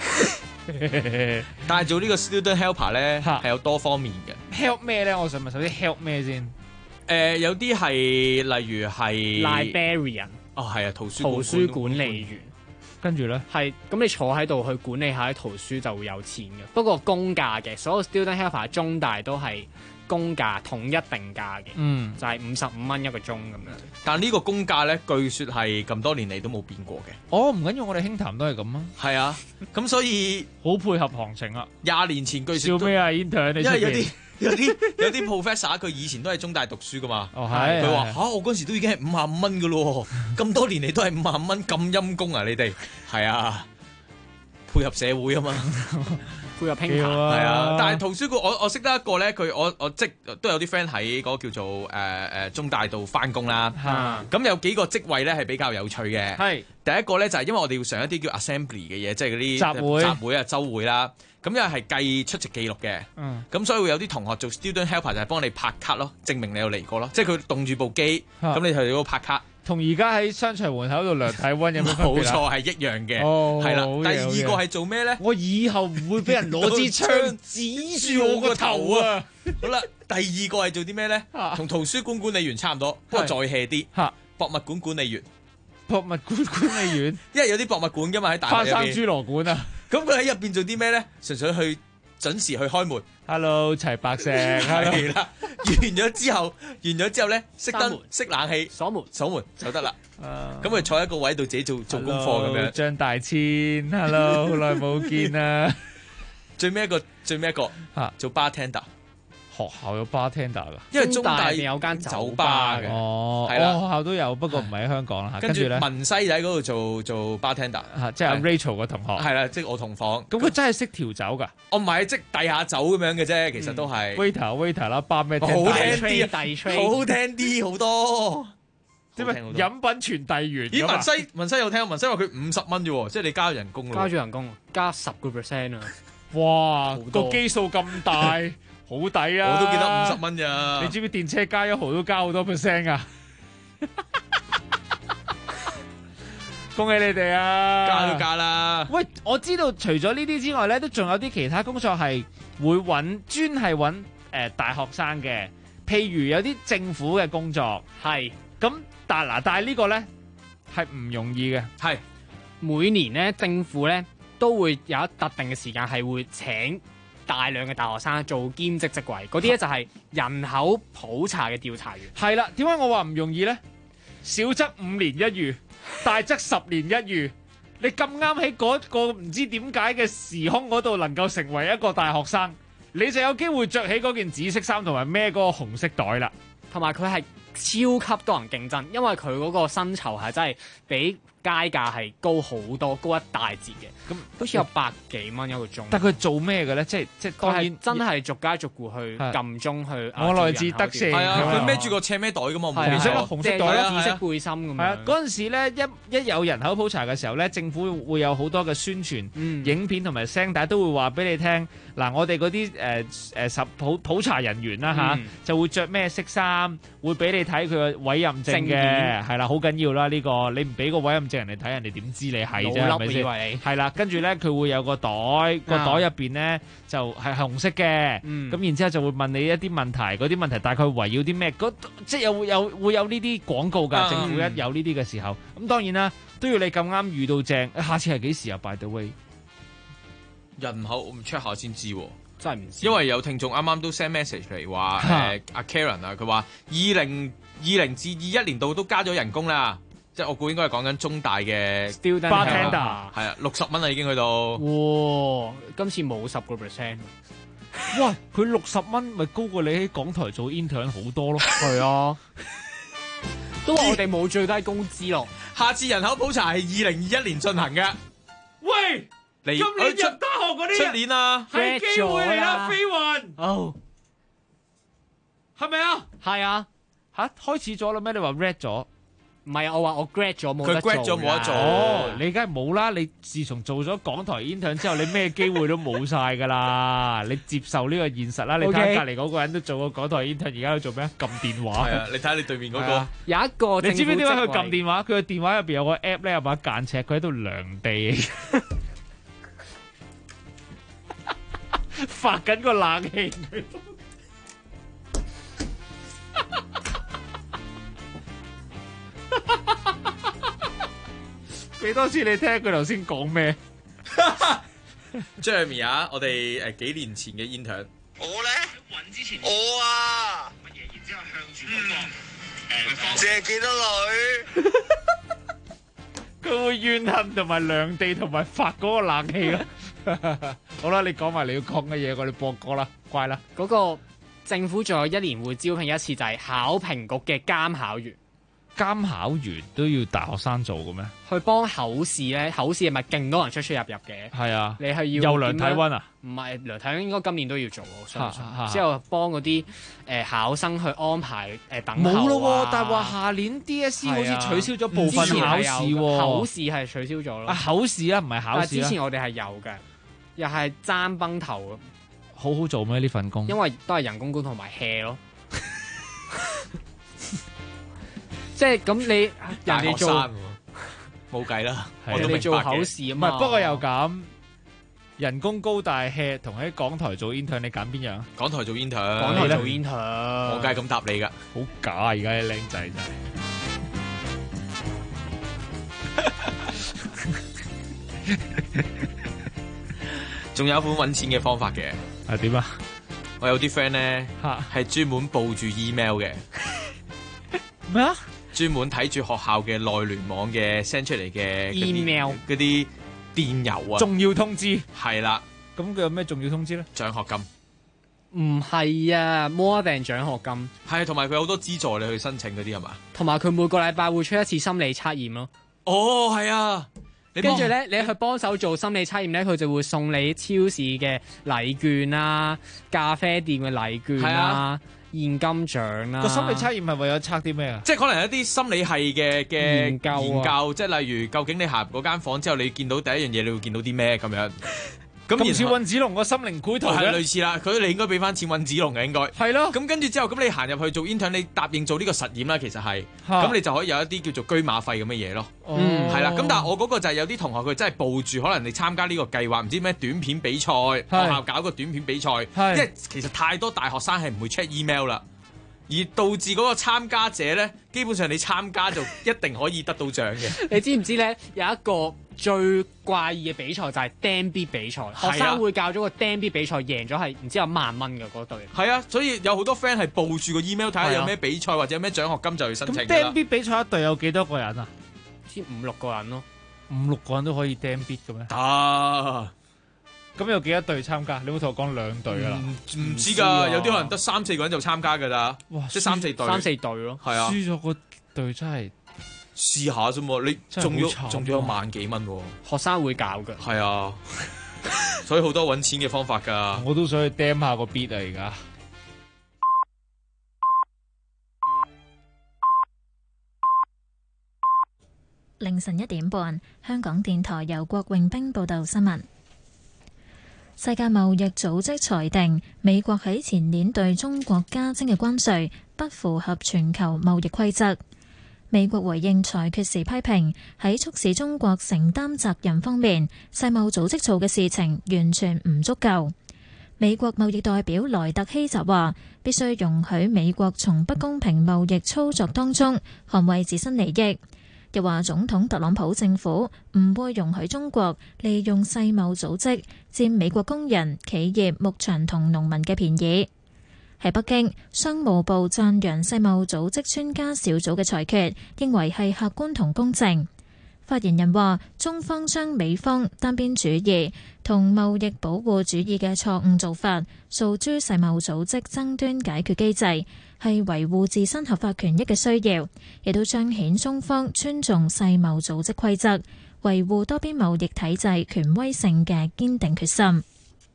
但係做呢個 student helper 咧係有多方面嘅。 help 咩咧？我想問首先 help 咩先？ 有啲係例如係 librarian， 係啊，圖書管理員。 跟住咧， 係咁你坐喺度去管理下啲圖書就會有錢嘅，不過公價嘅。所有 student helper 中大都係公價統一定價嘅，就係55蚊一個鐘咁樣。 但呢個公價咧，據說係咁多年嚟都冇變過嘅。 哦，唔緊要，我哋輕談都係咁啊。 係啊，咁所以好配合行情啊。 20年前據說笑咩啊 intern？ 因為有啲 professor 佢以前都係中大讀書噶嘛。 哦係。 佢話我嗰時都已經係55蚊噶咯，咁多年嚟都係55蚊，咁陰公啊你哋？係啊，配合社會啊嘛。 配合拼盤係啊，但係圖書館我識得一個咧，我即都有啲 friend 喺嗰個叫做中大度翻工啦。咁有幾個職位咧係比較有趣嘅。係第一個咧就係因為我哋要上一啲叫 assembly 嘅嘢，即係嗰啲集會啊、週會啦。咁因為係計出席記錄嘅。咁所以會有啲同學做 student helper 就係幫你拍卡咯，證明你有嚟過咯。即係佢動住部機，咁你去嗰度拍卡。 同而家喺商場門口度量體温有咩分別？ 冇錯，係一樣嘅。係啦。第二個係做咩咧？ 我以後唔會俾人攞支槍指住我個頭啊！ 好啦，第二個係做啲咩咧？同圖書館管理員差唔多，不過再 hea 啲。博物館管理員。 博物館管理員， 因為有啲博物館噶嘛喺大學入邊。 花生侏羅館啊！ 咁佢喺入邊做啲咩咧？純粹去準時去開門。 Hello， 齊白石。 係啦，完咗之後咧，熄燈、熄冷氣、鎖門就得啦。咁佢坐喺個位度自己做功課咁樣。 張大千 ，Hello， 好耐冇見啦。 最尾一個做 bartender。 學校有 bartender 噶， 因為中大有間酒吧嘅。 哦， 係啦， 學校都有，不過唔係喺香港啦。 跟住咧，文西喺嗰度做 bartender， 即係阿 Rachel 個同學。 係啦，即係我同房。 咁佢真係識調酒㗎？ 我唔係即係遞下酒咁樣嘅啫，其實都係。 waiter 啦，bar 咩？ 好聽啲，好聽啲好多。 點解飲品傳遞員？ 咦，文西有聽，文西話佢50蚊啫喎，即係你加人工咯。 加咗人工，加10%啊！ 哇，個基數咁大。好抵啊！ 我都記得50蚊咋。 你知唔知電車加1毫都加好多%啊？恭喜你哋啊！ 加都加啦。 喂，我知道除咗呢啲之外咧，都仲有啲其他工作係會專係揾大學生嘅，譬如有啲政府嘅工作係咁，但係呢個咧係唔容易嘅。 係每年咧政府咧都會有一特定嘅時間係會請大量嘅大學生做兼職職位，嗰啲咧就係人口普查嘅調查員。 係啦，點解我話唔容易呢？少則5年一遇，大則10年一遇。你咁啱喺嗰個唔知點解嘅時空嗰度能夠成為一個大學生，你就有機會着起嗰件紫色衫同埋孭嗰個紅色袋啦。 同埋佢係超級多人競爭，因為佢嗰個薪酬係真係比街價係高好多，高一大截嘅。咁好似有100幾蚊一個鐘。 但佢做咩嘅咧？即係當然真係逐街逐戶去撳鐘去。 我來自德城。 係啊，佢孭住個斜孭袋㗎嘛， 紅色袋啦， 紫色背心咁樣。 係啊，嗰陣時咧一有人口普查嘅時候咧，政府會有好多嘅宣傳影片同埋聲帶都會話俾你聽。嗱，我哋嗰啲普查人員啦嚇，就會着咩色衫，會俾你睇佢個委任證嘅，係啦，好緊要啦呢個。你唔俾個委任證人哋睇，人哋點知你係啫？係咪先？係啦，跟住咧佢會有個袋，個袋入邊咧就係紅色嘅，咁然之後就會問你一啲問題，嗰啲問題大概圍繞啲咩？即係會有呢啲廣告㗎。政府一有呢啲嘅時候，咁當然啦，都要你咁啱遇到正。下次係幾時啊 ？By the way。 人口我唔 check 下先知， 真係唔知。 因為有聽眾啱啱都 send message 嚟話，阿 Karen 啊，佢話2020至21年度都加咗人工啦，即係我估應該係講緊中大嘅 student bartender， 係啊，60蚊啦已經去到。 哇！今次冇10%。 哇！佢60蚊咪高過你喺港台做 intern 好多咯。 係啊，都話我哋冇最低工資咯。 下次人口普查係2021年進行嘅。 喂！今年入大學嗰啲出年啊， 係機會嚟啦，飛雲。 哦， 係咪啊？ 係啊， 嚇開始咗啦咩？你話 red 咗？ 唔係啊，我話我 grad 咗冇得做。 佢 grad 咗冇得做。 哦，你梗係冇啦！你自從做咗港台 intern 之後，你咩機會都冇晒㗎啦！你接受呢個現實啦！你睇下隔離嗰個人都做過港台 intern，而家喺度做咩？撳電話。 係啊，你睇下你對面嗰個有一個。 你知唔知點解佢撳電話？佢個電話入邊有個 app 咧，有把間尺，佢喺度量地。發緊個冷氣，幾多次你聽佢頭先講咩 ？Jeremy 啊，我哋幾年前嘅 intern。 我咧揾之之前我啊乜嘢，然之後向住嗰個借幾多女？ 佢會怨恨同埋量地同埋發嗰個冷氣咯。好啦，你講埋你要講嘅嘢，我哋播歌啦，乖啦。 嗰個政府仲有1年會招聘一次，就係考評局嘅監考員。 監考員都要大學生做嘅咩？ 去幫口試咧，口試係咪勁多人出入嘅？ 係啊， 你係要又量體温啊？ 唔係量體温，應該今年都要做，我相信。 哈之後幫嗰啲考生去安排等候啊。 冇咯，但係話下年 DSE 好似取消咗部分考試喎。 口試係取消咗咯。 口試啊，唔係考試啊。 之前我哋係有嘅，又係爭崩頭。 好好做咩呢份工？ 因為都係人工高同埋 hea 咯。即係咁你人哋做冇計啦， 我哋做口試啊嘛。 唔係，不過又咁人工高大 hea 同喺港台做 intern， 你揀邊樣？ 港台做 intern， 港台做 intern， 我梗係咁答你噶。 好假啊！而家啲靚仔真係。 仲有一款揾錢嘅方法嘅， 係點啊？ 我有啲 friend 咧係專門報住 email 嘅。 咩啊？ 專門睇住學校嘅內聯網嘅 send 出嚟嘅 email 嗰啲電郵啊， 重要通知係啦。 咁佢有咩重要通知咧？ 獎學金唔係啊 more than 獎學金係，同埋佢好多資助你去申請嗰啲係嘛？ 同埋佢每個禮拜會出一次心理測驗咯。 哦，係啊。 跟住咧，你去幫手做心理測驗咧，佢就會送你超市嘅禮券啊、咖啡店嘅禮券啊、現金獎啊。 個心理測驗係為咗測啲咩啊？ 即係可能有一啲心理系嘅研究， 即係例如究竟你行入嗰間房之後，你見到第一樣嘢，你會見到啲咩咁樣？ 咁似溫子龍個心靈繪圖係類似啦，你應該俾翻錢溫子龍嘅應該係咯。 咁跟住之後，咁你行入去做 intern， 你答應做呢個實驗啦，其實係咁，你就可以有一啲叫做車馬費咁嘅嘢咯。係啦，咁但係我嗰個就係有啲同學佢真係報住，可能你參加呢個計劃，唔知咩短片比賽，學校搞個短片比賽，因為其實太多大學生係唔會 check email 啦。而導致嗰個參加者咧，基本上你參加就一定可以得到獎嘅。 你知唔知咧？有一個最怪異嘅比賽就係 Dan Beat 比賽，學生會教咗個 Dan Beat比賽，贏咗係唔知有1萬蚊嘅嗰隊。 係啊，所以有好多 friend 係報住個 email 睇下有咩比賽或者有咩獎學金就去申請。 咁 Dan Beat 比賽一隊有幾多個人啊？ 先5-6個人咯 ，5-6個人都可以 Dan Beat 嘅咩？咁有幾多隊參加？你冇同我講2隊啊？ 唔知㗎，有啲可能得3-4個人就參加㗎咋。 哇！ 即係3-4隊 3-4隊咯。 係啊。 輸咗個隊真係試下啫嘛，你中咗有萬幾蚊喎。 學生會搞㗎。 係啊，所以好多揾錢嘅方法㗎。 我都想去 dam 下個 beat 啊！而家。 凌晨1點半，香港電台由郭永兵報道新聞。世界貿易組織裁定，美國喺前年對中國加徵嘅關稅不符合全球貿易規則。美國回應裁決時批評，喺促使中國承擔責任方面，世貿組織做嘅事情完全唔足夠。美國貿易代表萊特希澤話，必須容許美國從不公平貿易操作當中捍衛自身利益。又話總統特朗普政府唔會容許中國利用世貿組織佔美國工人、企業、牧場同農民嘅便宜。喺北京，商務部讚揚世貿組織專家小組嘅裁決，認為係客觀同公正。發言人話，中方將美方單邊主義同貿易保護主義嘅錯誤做法訴諸世貿組織爭端解決機制，係維護自身合法權益嘅需要，亦都彰顯中方尊重世貿組織規則、維護多邊貿易體制權威性嘅堅定決心。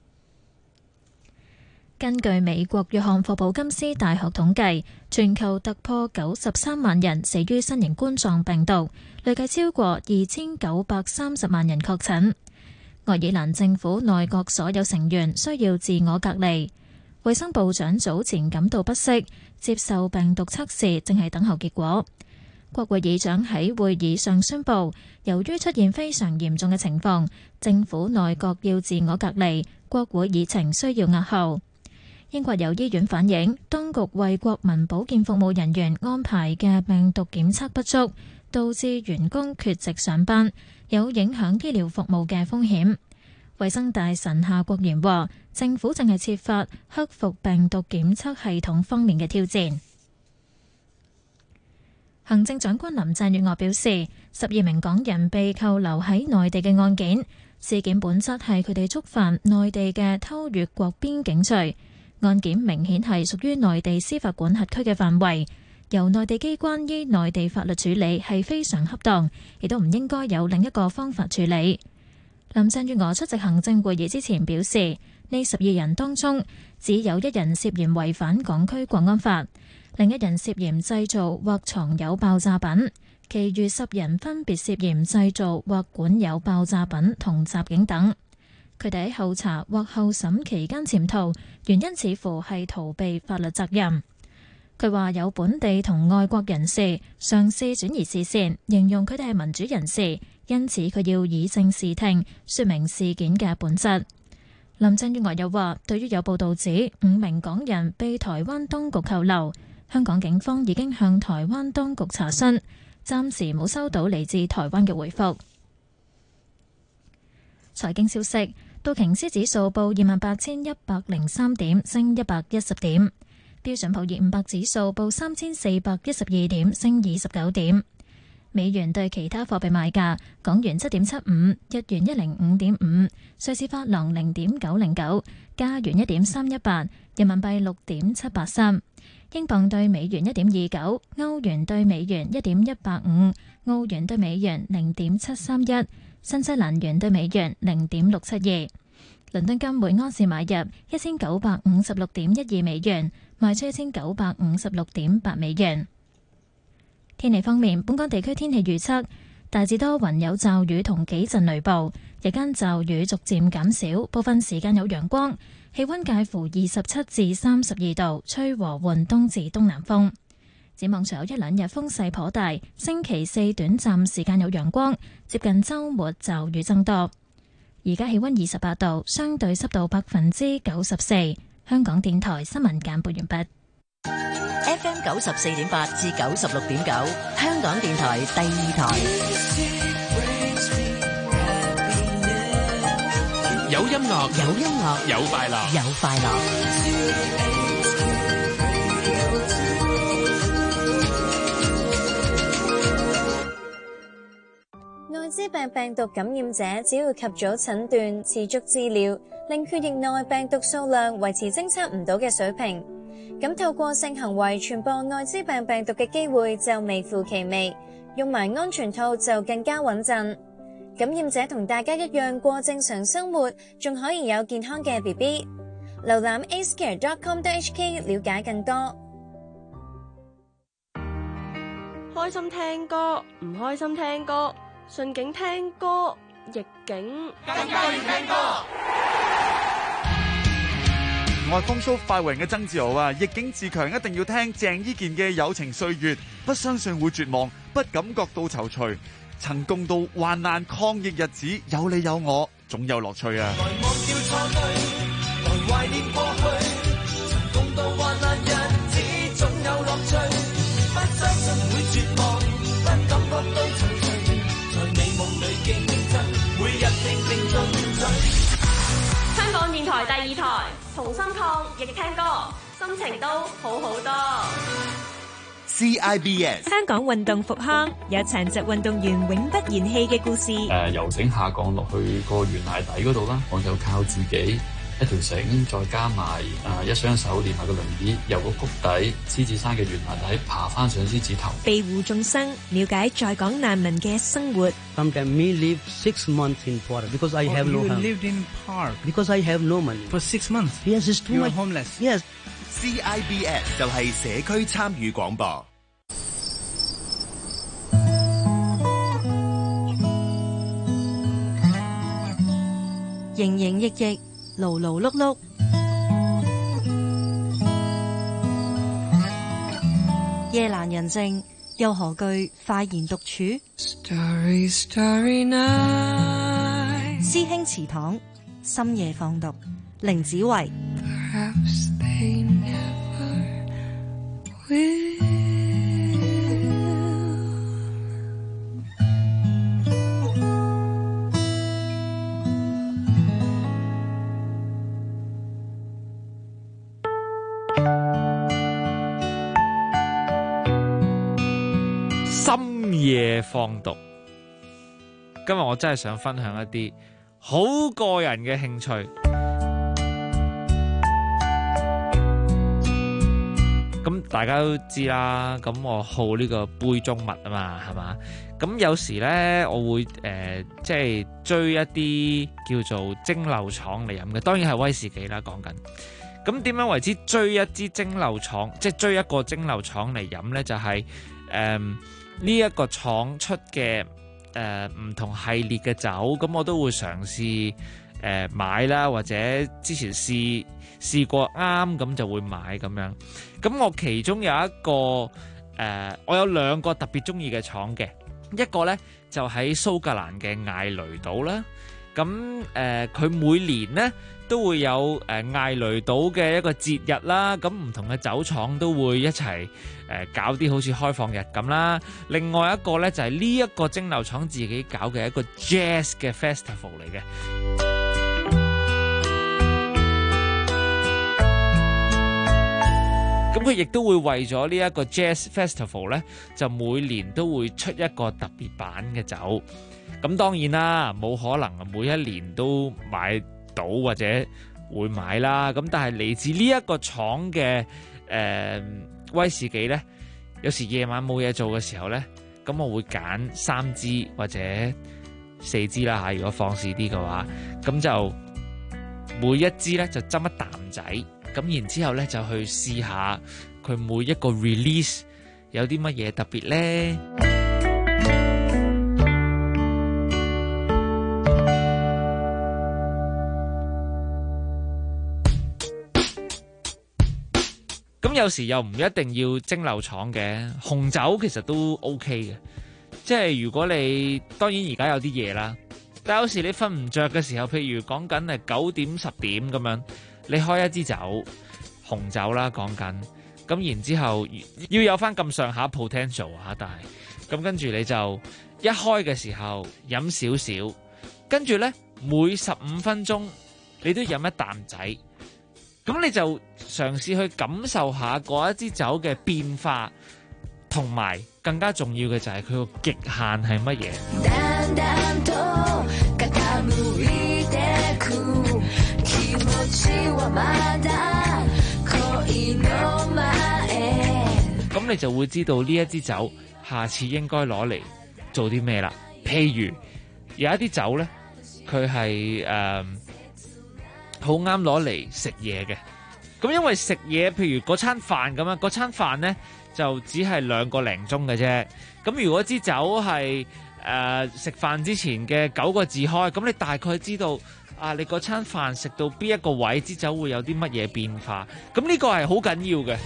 根據美國約翰霍普金斯大學統計，全球突破93萬人死於新型冠狀病毒，累計超過2930萬人確診。愛爾蘭政府內閣所有成員需要自我隔離。衛生部長早前感到不適，接受病毒測試，正係等候結果。國會議長喺會議上宣布，由於出現非常嚴重嘅情況，政府內閣要自我隔離，國會議程需要押後。英國有醫院反映，當局為國民保健服務人員安排嘅病毒檢測不足，導致員工缺席上班，有影響醫療服務嘅風險。 衛生大臣夏國賢話，政府正係設法克服病毒檢測系統方面嘅挑戰。行政長官林鄭月娥表示，12名港人被扣留喺內地嘅案件，事件本質係佢哋觸犯內地嘅偷越國邊境罪，案件明顯係屬於內地司法管轄區嘅範圍，由內地機關依內地法律處理係非常恰當，亦都唔應該有另一個方法處理。林鄭月娥出席行政會議之前表示，呢12人當中只有1人涉嫌違反港區國安法，另1人涉嫌製造或藏有爆炸品，其餘10人分別涉嫌製造或管有爆炸品同襲警等。佢哋喺候查或候審期間潛逃，原因似乎係逃避法律責任。佢話有本地同外國人士嘗試轉移視線，形容佢哋係民主人士，因此佢要以正視聽，說明事件嘅本質。林鄭月娥又話，對於有報道指5名港人被台灣當局扣留，香港警方已經向台灣當局查詢，暫時冇收到嚟自台灣嘅回覆。財經消息，道瓊斯指數報28,103點，升110點。標準普爾500指數報3412點，升29點。美元對其他貨幣賣價：港元7.75，日元105.5，瑞士法郎0.909，加元1.318，人民幣6.783，英鎊對美元1.29，歐元對美元1.185，澳元對美元0.731，新西蘭元對美元0.672。倫敦金每安士買入1956.12美元，賣出1956.8美元。天氣方面，本港地區天氣預測大致多雲，有驟雨同幾陣雷暴，日間驟雨逐漸減少，部分時間有陽光，氣溫介乎27至32度，吹和緩東至東南風。展望隨後1-2日風勢頗大，星期4短暫時間有陽光，接近週末驟雨增多。而家氣溫28度，相對濕度94%。香港電台新聞簡報完畢。 FM 94.8至96.9，香港電台第2台。 有音樂， 有音樂， 有快樂， 有快樂。 艾滋病病毒感染者只要及早診斷、持續治療，令血液內病毒數量維持偵測唔到嘅水平，咁透過性行為傳播艾滋病病毒嘅機會就微乎其微，用埋安全套就更加穩陣。感染者同大家一樣過正常生活，仲可以有健康嘅 BB。瀏覽 acecare.com.hk 了解更多。 開心聽歌，唔開心聽歌，順境聽歌，逆境更加要聽歌。 我係風騷快活人嘅曾志豪啊！逆境自強一定要聽鄭伊健嘅《友情歲月》，不相信會絕望，不感覺到躊躇，曾共度患難抗疫日子，有你有我，總有樂趣啊！ 來忘掉錯對，來懷念過去，曾共度患難日子，總有樂趣，不相信會絕望，不感覺到躊躇，在美夢裏競爭，每日拼命進取。 香港電台第2台，同心抗疫聽歌，心情都好好多。 CIBS 香港運動復康，有殘疾運動員永不言棄嘅故事。 由繩下降落去個懸崖底嗰度啦，我就靠自己一條繩，再加埋一雙手連埋個輪椅，由個谷底獅子山嘅懸崖底爬翻上獅子頭。 庇護眾生，了解在港難民嘅生活。 Sometimes me live 6 months in Port because I have no home. You lived in park because I have no money for 6 months. Yes, it's too much. Homeless. Yes. CIBS 就係社區參與廣播。 營營役役，勞勞碌碌，夜闌人靜，又何懼快言獨處？ Starry, starry night. 師兄祠堂，深夜放毒，凌子維。 Perhaps they never will. 深夜放毒。今日我真係想分享一啲好個人嘅興趣。咁大家都知啦，咁我好呢個杯中物啊嘛，係嘛？咁有時呢，我會即係追一啲叫做蒸餾廠嚟飲嘅，當然係威士忌啦。講緊咁點樣為之追一支蒸餾廠，即係追一個蒸餾廠嚟飲呢？就係呢一個廠出嘅唔同系列嘅酒，咁我都會嘗試買啦，或者之前試過啱咁就會買咁樣。咁我其中有一個我有兩個特別中意嘅廠嘅，一個呢就喺蘇格蘭嘅艾雷島啦。咁佢每年呢都會有艾雷島嘅一個節日啦，咁唔同嘅酒廠都會一齊搞啲好似開放日咁啦。另外一個呢就係呢一個蒸餾廠自己搞嘅一個 Jazz 嘅 Festival 嚟嘅。咁佢亦都會為咗呢一個 Jazz Festival 呢，就每年都會出一個特別版嘅酒。咁當然啦，冇可能每一年都買到或者會買啦。咁但係嚟自呢一個廠嘅威士忌呢，有時夜晚冇嘢做嘅時候呢，咁我會揀3支或者4支啦嚇。如果放肆啲嘅話，咁就每一支呢就斟一啖仔。咁然之後咧就去試下佢每一個 release 有啲乜嘢特別咧。咁有時又唔一定要蒸餾廠嘅，紅酒其實都 OK 嘅。即係如果你當然而家有啲夜啦，但有時你瞓唔着嘅時候，譬如講緊係9點10點咁樣。你開一支酒，紅酒啦講緊，咁然之後要有翻咁上下 potential 啊，但係咁跟住你就一開嘅時候飲少少，跟住呢，每15分鐘你都飲一啖仔，咁你就嘗試去感受下嗰一支酒嘅變化，同埋更加重要嘅就係佢個極限係乜嘢。咁你就會知道呢一支酒下次應該攞嚟做啲咩啦。譬如有一啲酒呢，佢係好啱攞嚟食嘢嘅。咁因為食嘢，譬如嗰餐飯咁樣，嗰餐飯呢就只係2個零鐘嘅啫。咁如果支酒係食飯之前嘅9個字開，咁你大概知道你嗰餐飯食到邊一個位，支酒會有啲乜嘢變化。咁呢個係好緊要嘅。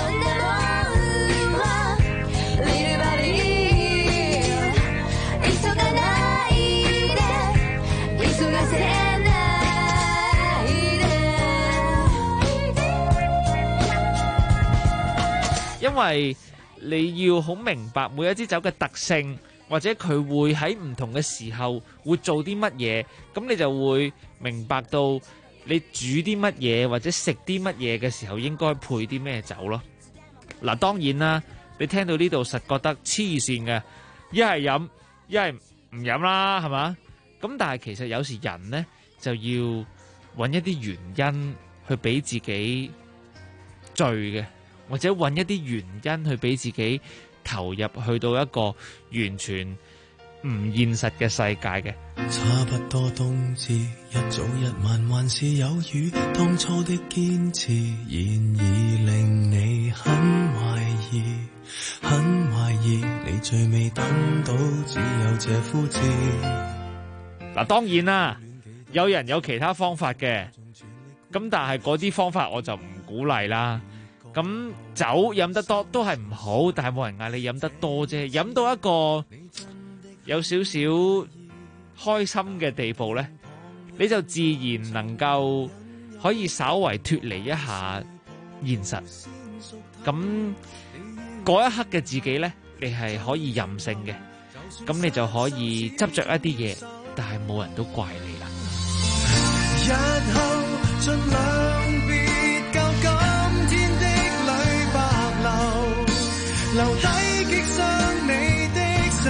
因為你要好明白每一支酒嘅特性，或者佢會喺唔同嘅時候會做啲乜嘢，咁你就會明白到你煮啲乜嘢或者食啲乜嘢嘅時候應該配啲咩酒咯。嗱，當然啦，你聽到呢度實覺得黐線嘅，一係飲一係唔飲啦，係嘛？咁但係其實有時人呢，就要揾一啲原因去俾自己醉嘅，或者揾一啲原因去俾自己投入去到一個完全唔現實嘅世界嘅。 差不多冬至，一早一晚還是有雨，當初的堅持現已令你很懷疑，很懷疑你最未等到只有這呼召。 嗱，當然啦，有人有其他方法嘅，咁但係嗰啲方法我就唔鼓勵啦。咁酒飲得多都係唔好，但係冇人嗌你飲得多啫。飲到一個有少少開心嘅地步呢，你就自然能夠可以稍為脫離一下現實。咁嗰一刻嘅自己呢，你係可以任性嘅，咁你就可以執着一啲嘢，但係冇人都怪你啦。 日後盡量別教今天的淚白流，留低擊傷你的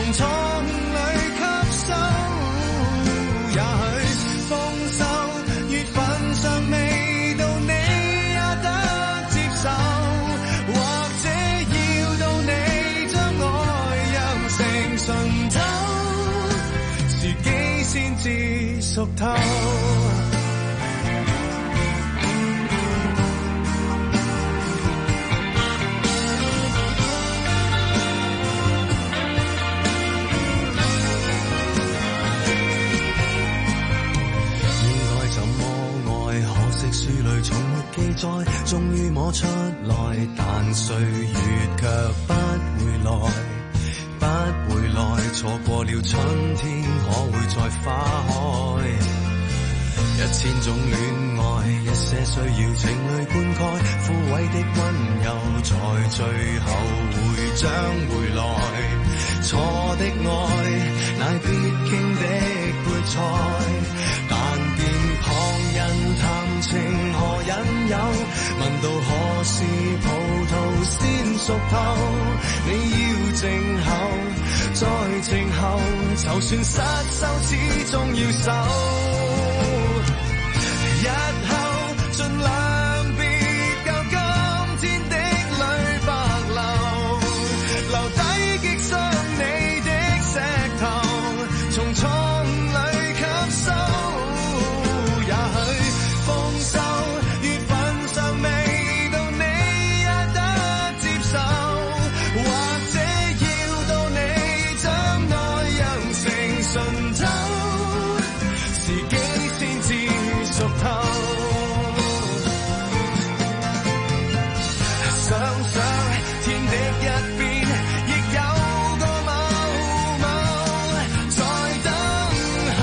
從裏吸收。也許豐收月份尚未到，你也得接受，或者要到你將愛釀成醇酒，時機先至熟透。書裏從沒記載，終於摸出來，但歲月卻不會來，不會來，錯過了春天，可會再花開？1000種戀愛，一些需要情侶灌溉，枯萎的溫柔在最後會將回來。錯的愛，乃必經的配菜，但見旁人談情何引誘，問到何時葡萄先熟透，你要靜候，再靜候，就算失手始終要守，日後盡量別教今天的淚白流，留低擊傷你的石頭，從創裏吸收。也許豐收月份尚未到，你也得接受，或者要到你將愛釀成醇酒，時機先至熟透。想想天的一邊，亦有個某某在等候。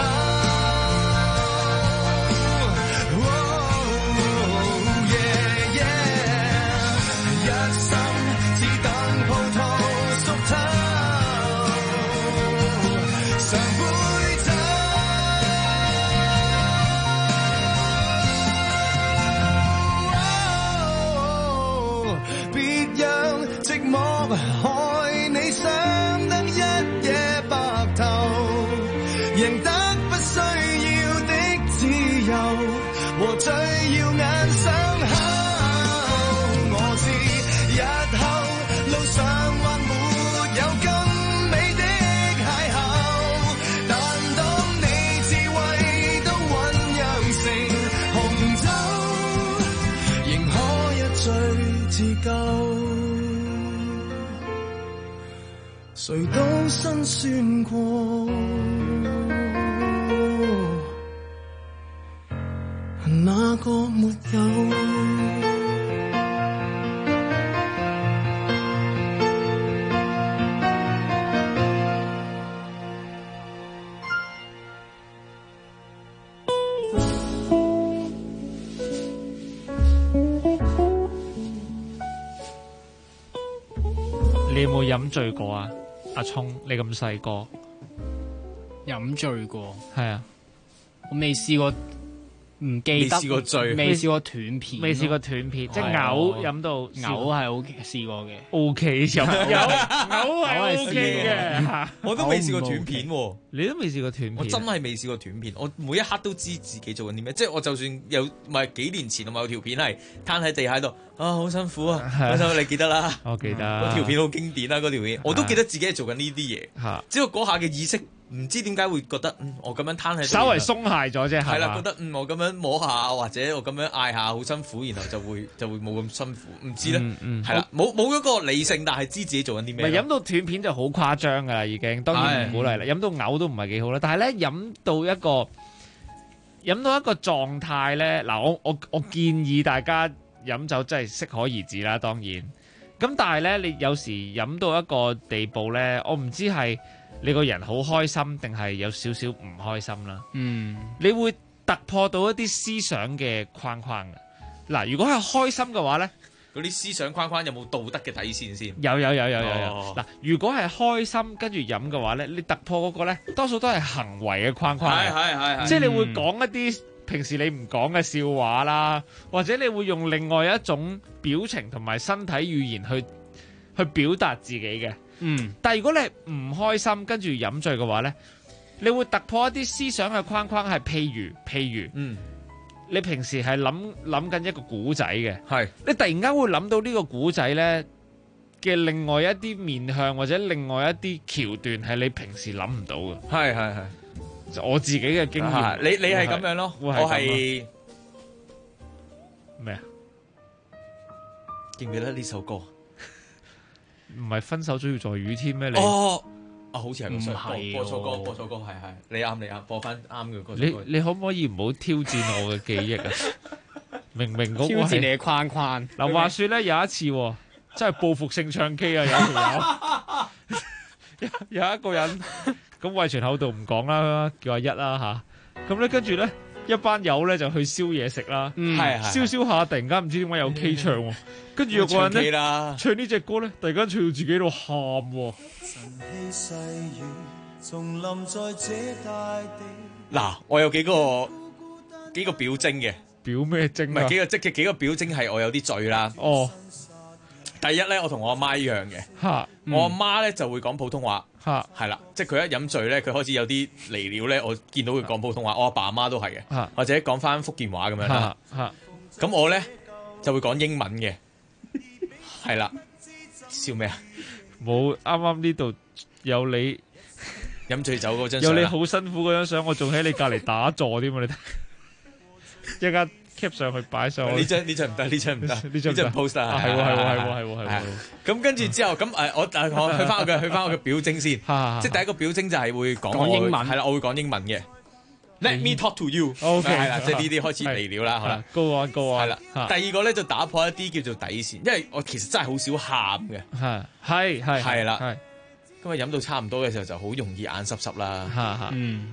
一生只等葡萄熟透，上杯酒。別讓寂寞害你傷得一夜白頭，贏得不需要的自由和最耀眼傷口。我知日後路上還沒有更美的邂逅，但當你智慧都醞釀成紅酒，仍可一醉自救。誰都辛酸過，哪個沒有？ 你有冇飲醉過啊？阿聰，你咁細個飲醉過？ 係啊， 我未試過。唔記得， 未試過醉， 未試過斷片， 未試過斷片，即係嘔飲到嘔係 OK 試過嘅 ，OK 飲嘔係 OK 嘅， 我都未試過斷片喎， 你都未試過斷片， 我真係未試過斷片，我每一刻都知自己做緊啲咩，即係我就算有咪幾年前我有條片係攤喺地下度啊，好辛苦啊，好辛苦，你記得啦， 我記得嗰條片好經典啦，嗰條片我都記得自己係做緊呢啲嘢，只不過嗰下嘅意識。唔知點解會覺得我咁樣攤喺度， 稍微鬆懈咗啫， 係啦，覺得我咁樣摸下或者我咁樣嗌下好辛苦，然後就會冇咁辛苦，唔知咧，係啦，冇嗰個理性，但係知自己做緊啲咩。 飲到斷片就好誇張噶啦，已經當然唔鼓勵啦。飲到嘔都唔係幾好啦，但係咧飲到一個狀態咧，嗱我建議大家飲酒真係適可而止啦，當然。咁但係咧，你有時飲到一個地步咧，我唔知係。你個人好開心定係有少少唔開心啦？你會突破到一啲思想嘅框框嘅。嗱，如果係開心嘅話咧， 嗰啲思想框框有冇道德嘅底線先？ 有。嗱，如果係開心跟住飲嘅話咧，你突破嗰個咧，多數都係行為嘅框框。係。即係你會講一啲平時你唔講嘅笑話啦，或者你會用另外一種表情同埋身體語言去表達自己嘅。 但係如果你係唔開心跟住飲醉嘅話咧，你會突破一啲思想嘅框框，係譬如，你平時係諗緊一個古仔嘅，你突然間會諗到呢個古仔咧嘅另外一啲面向或者另外一啲橋段係你平時諗唔到嘅。 係。 就我自己嘅經驗， 你係咁樣咯，我係咩啊？ 記唔記得呢首歌？ 唔係分手總要在雨天咩？你好似係唔係播錯歌，係你啱，播翻啱嘅歌。 你可唔可以唔好挑戰我嘅記憶啊？明嗰個挑戰你嘅框框。 嗱，話說咧有一次真係報復性唱 K 啊！有一個人咁遺傳口度唔講啦，叫阿一啦吓。咁咧跟住咧一班友咧就去燒嘢食啦，燒下突然間唔知點解有 K 唱喎，跟住有個人咧唱呢隻歌咧，突然間唱到自己度喊喎。 嗱，我有幾個表徵嘅， 表咩徵？ 唔係幾個表徵係我有啲醉啦。第一咧，我同我阿媽一樣嘅，我阿媽咧就會講普通話，係啦，即係佢一飲醉咧，佢開始有啲離了咧，我見到佢講普通話，我阿爸阿媽都係嘅，或者講翻福建話咁樣啦。咁我咧就會講英文嘅，係啦，笑咩啊？ 冇，啱啱呢度有你飲醉酒嗰張相， 有你好辛苦嗰張相，我仲喺你隔離打坐添啊！你睇，一間 keep 上去擺上去。呢張唔得，呢張唔得，呢張唔 post 啊！係。 咁跟住之後，咁我去翻我嘅表徵先，即係第一個表徵就係會講英文，係啦，我會講英文嘅。Let me talk to you。OK，係啦，即係呢啲開始嚟了啦，好啦。 Go on。 係啦，第二個咧就打破一啲叫做底線，因為我其實真係好少喊嘅。係啦。咁啊飲到差唔多嘅時候就好容易眼濕濕啦。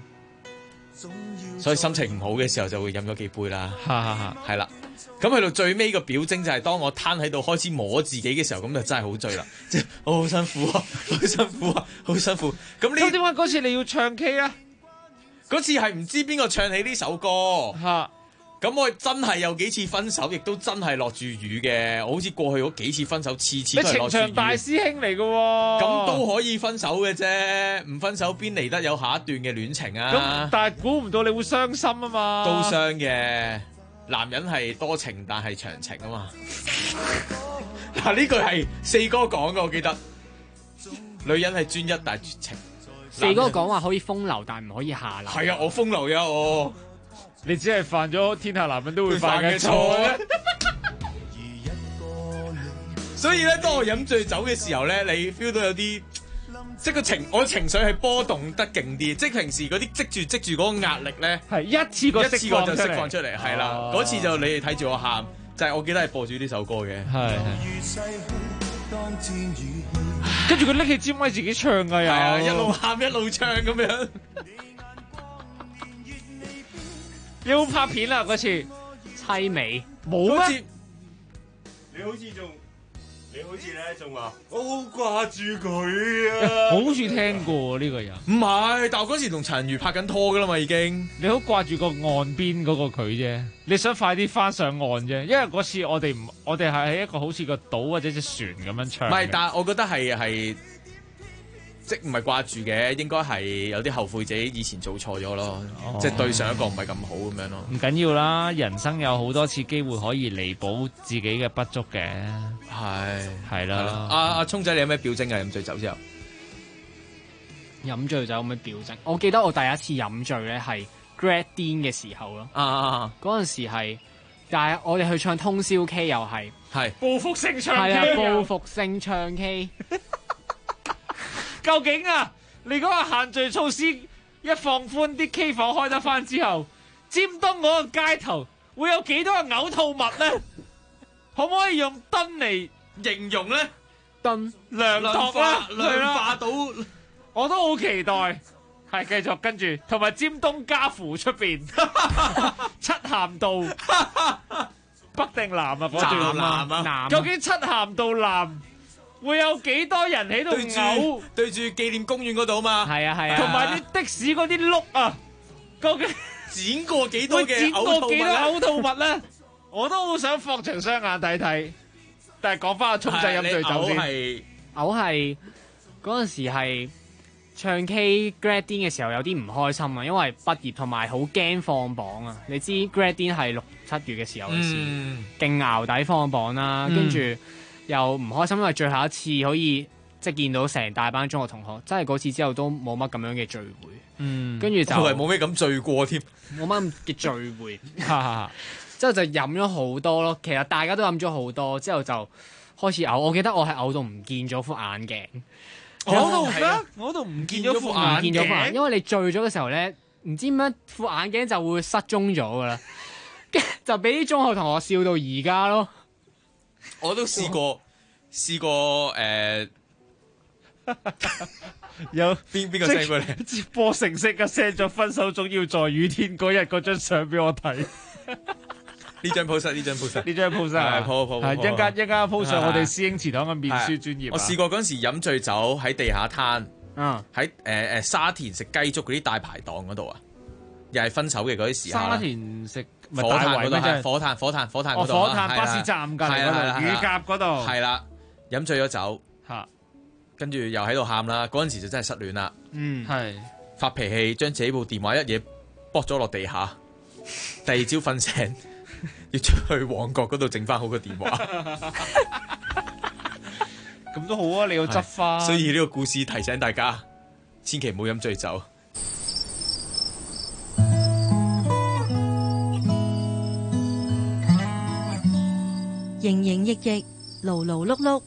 所以心情唔好嘅時候就會飲咗幾杯啦。係啦。咁去到最尾個表徵就係當我攤喺度開始摸自己嘅時候，咁就真係好醉啦。即係我好辛苦啊，好辛苦啊，好辛苦。咁點解嗰次你要唱 K 啊？ 嗰次係唔知邊個唱起呢首歌。咁我真係有幾次分手，亦都真係落住雨嘅。我好似過去嗰幾次分手，次都係落住雨。你情場大師兄嚟嘅喎，咁都可以分手嘅啫。唔分手邊嚟得有下一段嘅戀情啊？ 咁但係估唔到你會傷心啊嘛。 都傷嘅，男人係多情但係長情啊嘛。嗱呢句係四哥講嘅，我記得。女人係專一但係絕情。 四哥講話可以風流，但唔可以下流。 係啊，我風流呀我。 你只係犯咗天下男人都會犯嘅錯。 所以咧，當我飲醉酒嘅時候咧，你 feel 到有啲，即係我情緒係波動得勁啲。即係平時嗰啲積住嗰個壓力咧， 係一次過就釋放出嚟，係啦。嗰次就你哋睇住我喊，就係我記得係播住呢首歌嘅。係。 跟住佢拎起支咪自己唱㗎又。係啊， 一路喊一路唱咁樣。 你有冇拍片啊？嗰次凄美冇咩？ 你好似咧仲話我好掛住佢啊！ 好似聽過呢個人。 唔係，但我嗰時同陳如拍緊拖噶啦嘛，已經。 你好掛住個岸邊嗰個佢啫，你想快啲翻上岸啫。因為嗰次我哋係喺一個好似個島或者隻船咁樣唱。 唔係，但係我覺得係。即唔係掛住嘅，應該係有啲後悔自己以前做錯咗咯，即係對上一個唔係咁好咁樣咯。 唔緊要啦，人生有好多次機會可以彌補自己嘅不足嘅。係啦。阿聰仔，你有咩表徵啊？飲醉酒之後， 飲醉酒有咩表徵？我記得我第一次飲醉咧係 grad din 嘅時候咯。嗰陣時係，但係我哋去唱通宵 K 又係報復性唱 K。 係啊，報復性唱 K。 究竟啊，你嗰個限聚措施一放寬，啲 K 房開得翻之後，尖東嗰個街頭會有幾多個嘔吐物咧？可唔可以用噸嚟形容咧？ 噸量度啦， 量化到， 我都好期待。係繼續跟住，同埋尖東家扶出邊漆咸道北定南啊，嗰段南，究竟漆咸道南會有幾多人喺度嘔？ 對住紀念公園嗰度啊嘛， 係啊，同埋啲的士嗰啲轆啊，究竟剪過幾多嘅嘔吐物咧？我都好想放長雙眼睇睇。但係講翻阿聰仔飲醉酒先， 嘔係嗰陣時係唱 K grad din 嘅時候有啲唔開心啊，因為畢業同埋好驚放榜啊。你知 grad din 係6、7月嘅時候嘅事，勁淆底放榜啦，跟住又唔開心，因為最後一次可以即係見到成大班中學同學，真係嗰次之後都冇乜咁樣嘅聚會。跟住就冇咩咁醉過添， 冇乜咁嘅聚會。之後就飲咗好多咯，其實大家都飲咗好多，之後就開始嘔。我記得我係嘔到唔見咗副眼鏡。 我都唔見咗副眼鏡， 因為你醉咗嘅時候咧，唔知點解副眼鏡就會失蹤咗噶啦，跟住就俾啲中學同學笑到而家咯。 我都試過有邊個 send 過嚟？ 接播成色嘅 send 咗分手總要在雨天嗰日嗰張相俾我睇。 呢張 post 係一陣間 post 上我哋師兄祠堂嘅面書專頁。 我試過嗰陣時飲醉酒喺地下攤，喺沙田食雞粥嗰啲大排檔嗰度啊，又係分手嘅嗰啲時候。 沙田食火炭嗰度，火炭嗰度， 火炭巴士站隔離嗰度，乳鴿嗰度。 係啦，飲醉咗酒，跟住又喺度喊啦。嗰陣時就真係失戀啦， 係發脾氣，將自己部電話一嘢剝咗落地下。第二朝瞓醒。要出去旺角嗰度整翻好個電話， 咁都好啊！你要執翻。 所以呢個故事提醒大家，千祈唔好飲醉酒。 營營役役，勞勞碌碌，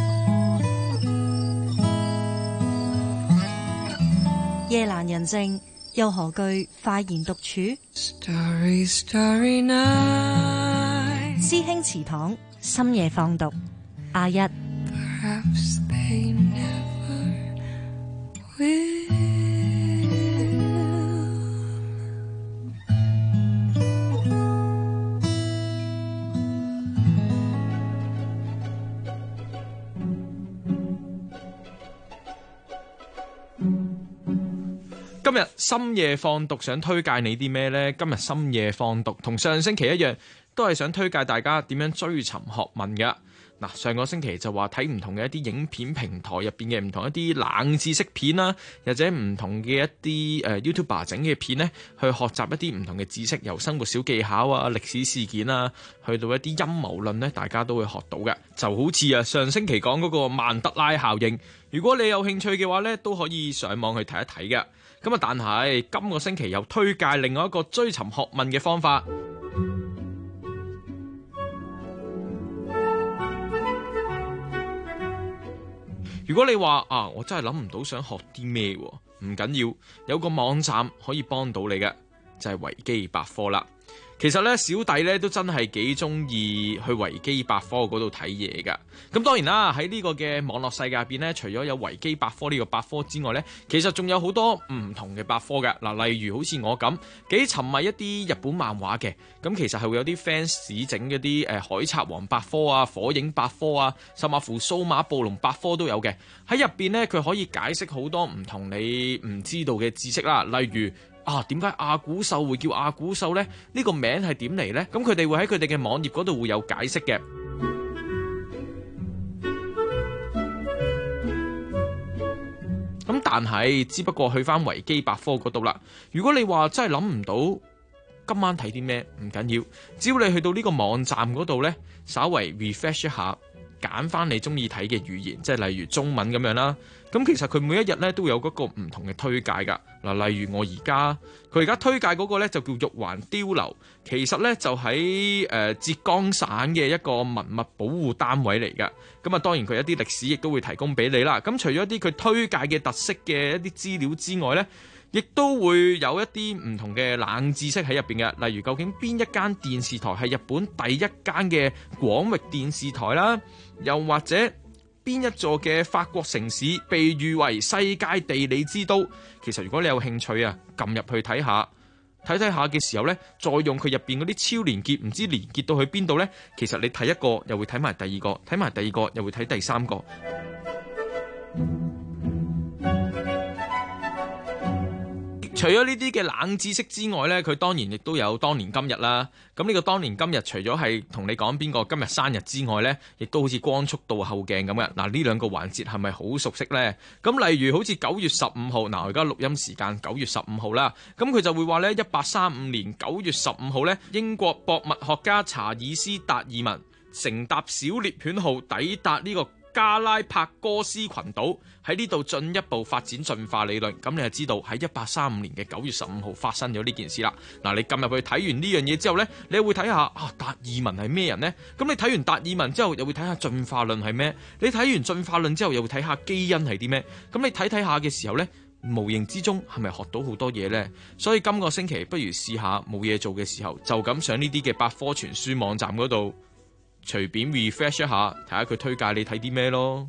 夜闌人靜，又何懼快言獨處？ Starry, starry night. 師兄祠堂深夜放毒，阿一。 Perhaps they never will. 今日深夜放毒想推介你啲咩呢？今日深夜放毒同上星期一樣，都係想推介大家點樣追尋學問嘅。嗱，上個星期就話睇唔同嘅一啲影片平台入邊嘅唔同一啲冷知識片啦，或者唔同嘅一啲YouTuber 整嘅片呢，去學習一啲唔同嘅知識，由生活小技巧啊、歷史事件啊，去到一啲陰謀論呢，大家都會學到嘅。就好似上星期講嗰個曼德拉效應，如果你有興趣嘅話呢，都可以上網去睇一睇嘅。咁啊，但係今個星期又推介另外一個追尋學問嘅方法。如果你話我真係諗唔到想學啲咩，唔緊要，有個網站可以幫到你嘅，就係維基百科啦。其實咧，小弟咧都真係幾中意去維基百科嗰度睇嘢噶。咁當然啦，喺呢個嘅網絡世界入邊咧，除咗有維基百科呢個百科之外咧，其實仲有好多唔同嘅百科嘅。嗱，例如好似我咁幾沉迷一啲日本漫畫嘅，咁其實係會有啲 fans 整嗰啲海賊王百科啊、火影百科啊，甚至乎數碼暴龍百科都有嘅。喺入邊咧，佢可以解釋好多唔同你唔知道嘅知識啦，例如。點解阿古獸會叫阿古獸呢？呢個名係點嚟呢？咁佢哋會喺佢哋嘅網頁嗰度會有解釋嘅。咁但係只不過去翻維基百科嗰度啦。如果你話真係諗唔到今晚睇啲咩，唔緊要，只要你去到呢個網站嗰度呢，稍微 refresh 一下，揀翻你中意睇嘅語言，即係例如中文咁樣啦。咁其實佢每一日咧都會有嗰個唔同嘅推介㗎。嗱，例如佢而家推介嗰個咧就叫玉環碉樓，其實咧就喺浙江省嘅一個文物保護單位嚟㗎。咁啊，當然佢一啲歷史亦都會提供俾你啦。咁除咗一啲佢推介嘅特色嘅一啲資料之外咧，亦都會有一啲唔同嘅冷知識喺入邊嘅。例如究竟邊一間電視台係日本第一間嘅廣域電視台啦，又或者邊一座嘅法國城市被譽為世界地理之都？其實如果你有興趣啊，撳入去睇下嘅時候呢，再用佢入邊嗰啲超連結，唔知連結到去邊度呢？其實你睇一個又會睇埋第二個，睇埋第二個又會睇第三個。 除咗呢啲嘅冷知識之外呢，佢當然亦都有當年今日啦。咁呢個當年今日除咗係同你講邊個今日生日之外呢，亦都好似光速倒後鏡咁嘅。嗱，呢兩個環節係咪好熟悉呢？咁例如好似9月15號，嗱，我而家錄音時間9月15號啦，咁佢就會話呢，1835年9月15號呢，英國博物學家查爾斯達爾文乘搭小獵犬號抵達呢個加拉帕哥斯群島，喺呢度進一步發展進化理論。咁你就知道喺1835年嘅9月15號發生咗呢件事啦。嗱，你撳入去睇完呢樣嘢之後呢，你會睇下達爾文係咩人呢？咁你睇完達爾文之後，又會睇下進化論係咩？你睇完進化論之後，又會睇下基因係啲咩？咁你睇下嘅時候呢，無形之中係咪學到好多嘢呢？所以今個星期不如試下冇嘢做嘅時候，就咁上呢啲嘅百科全書網站嗰度，隨便 refresh 一下，睇下佢推介你睇啲咩咯。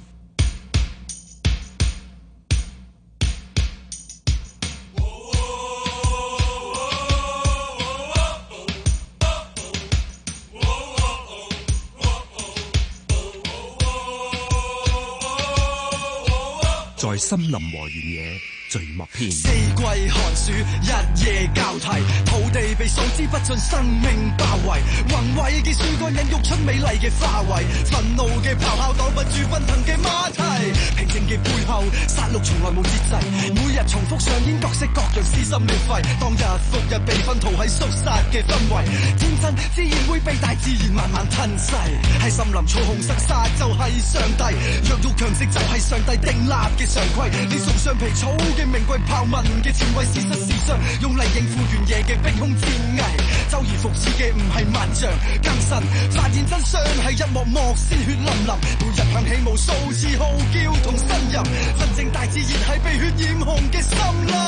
在森林和原野序幕篇， 四季寒暑，日夜交替，土地被數之不盡，生命包圍，宏偉嘅樹幹孕育出美麗嘅花卉，憤怒嘅咆哮擋不住奔騰嘅馬蹄，平靜嘅背後，殺戮從來冇節制，每日重複上演各式各樣撕心裂肺，當日復日被薰陶喺肅殺嘅氛圍，天真自然會被大自然慢慢吞噬，喺森林操控生殺就係上帝，弱肉強食就係上帝訂立嘅常規，你崇尚皮草嘅名貴豹紋嘅前衛，事實時尚用嚟應付原野嘅冰空戰危，周而復始嘅唔係萬象更新，發現真相係一幕幕鮮血淋淋，每日響起無數次號叫同呻吟，真正大自然係被血染紅嘅森林。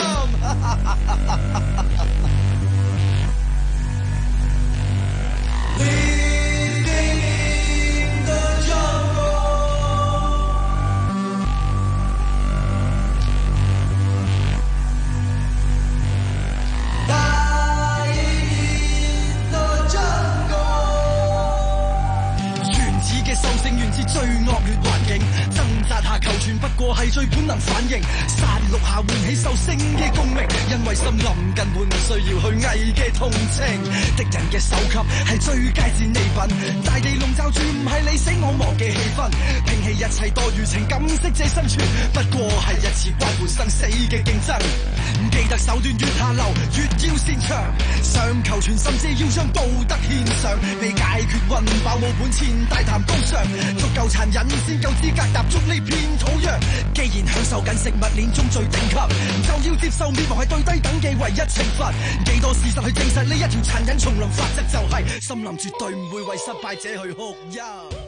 最惡劣環境，掙扎下求存，不過係最本能反應。殺戮下喚起獸性嘅共鳴，因為森林根本唔需要虛偽嘅同情。敵人嘅首級係最佳戰利品，大地籠罩住唔係你死我亡嘅氣氛，摒棄一切多餘情感，適者生存，不過係一次關乎生死嘅競爭。唔記得手段越下流，越要擅長，想求存甚至要將道德獻上，未解決溫飽冇本錢，大談高尚，足夠殘忍先夠資格踏足呢片土壤。既然享受緊食物鏈中最頂級，就要接受滅亡係對低等嘅唯一懲罰。幾多事實去證實呢一條殘忍叢林法則就係、是，森林絕對唔會為失敗者去哭泣。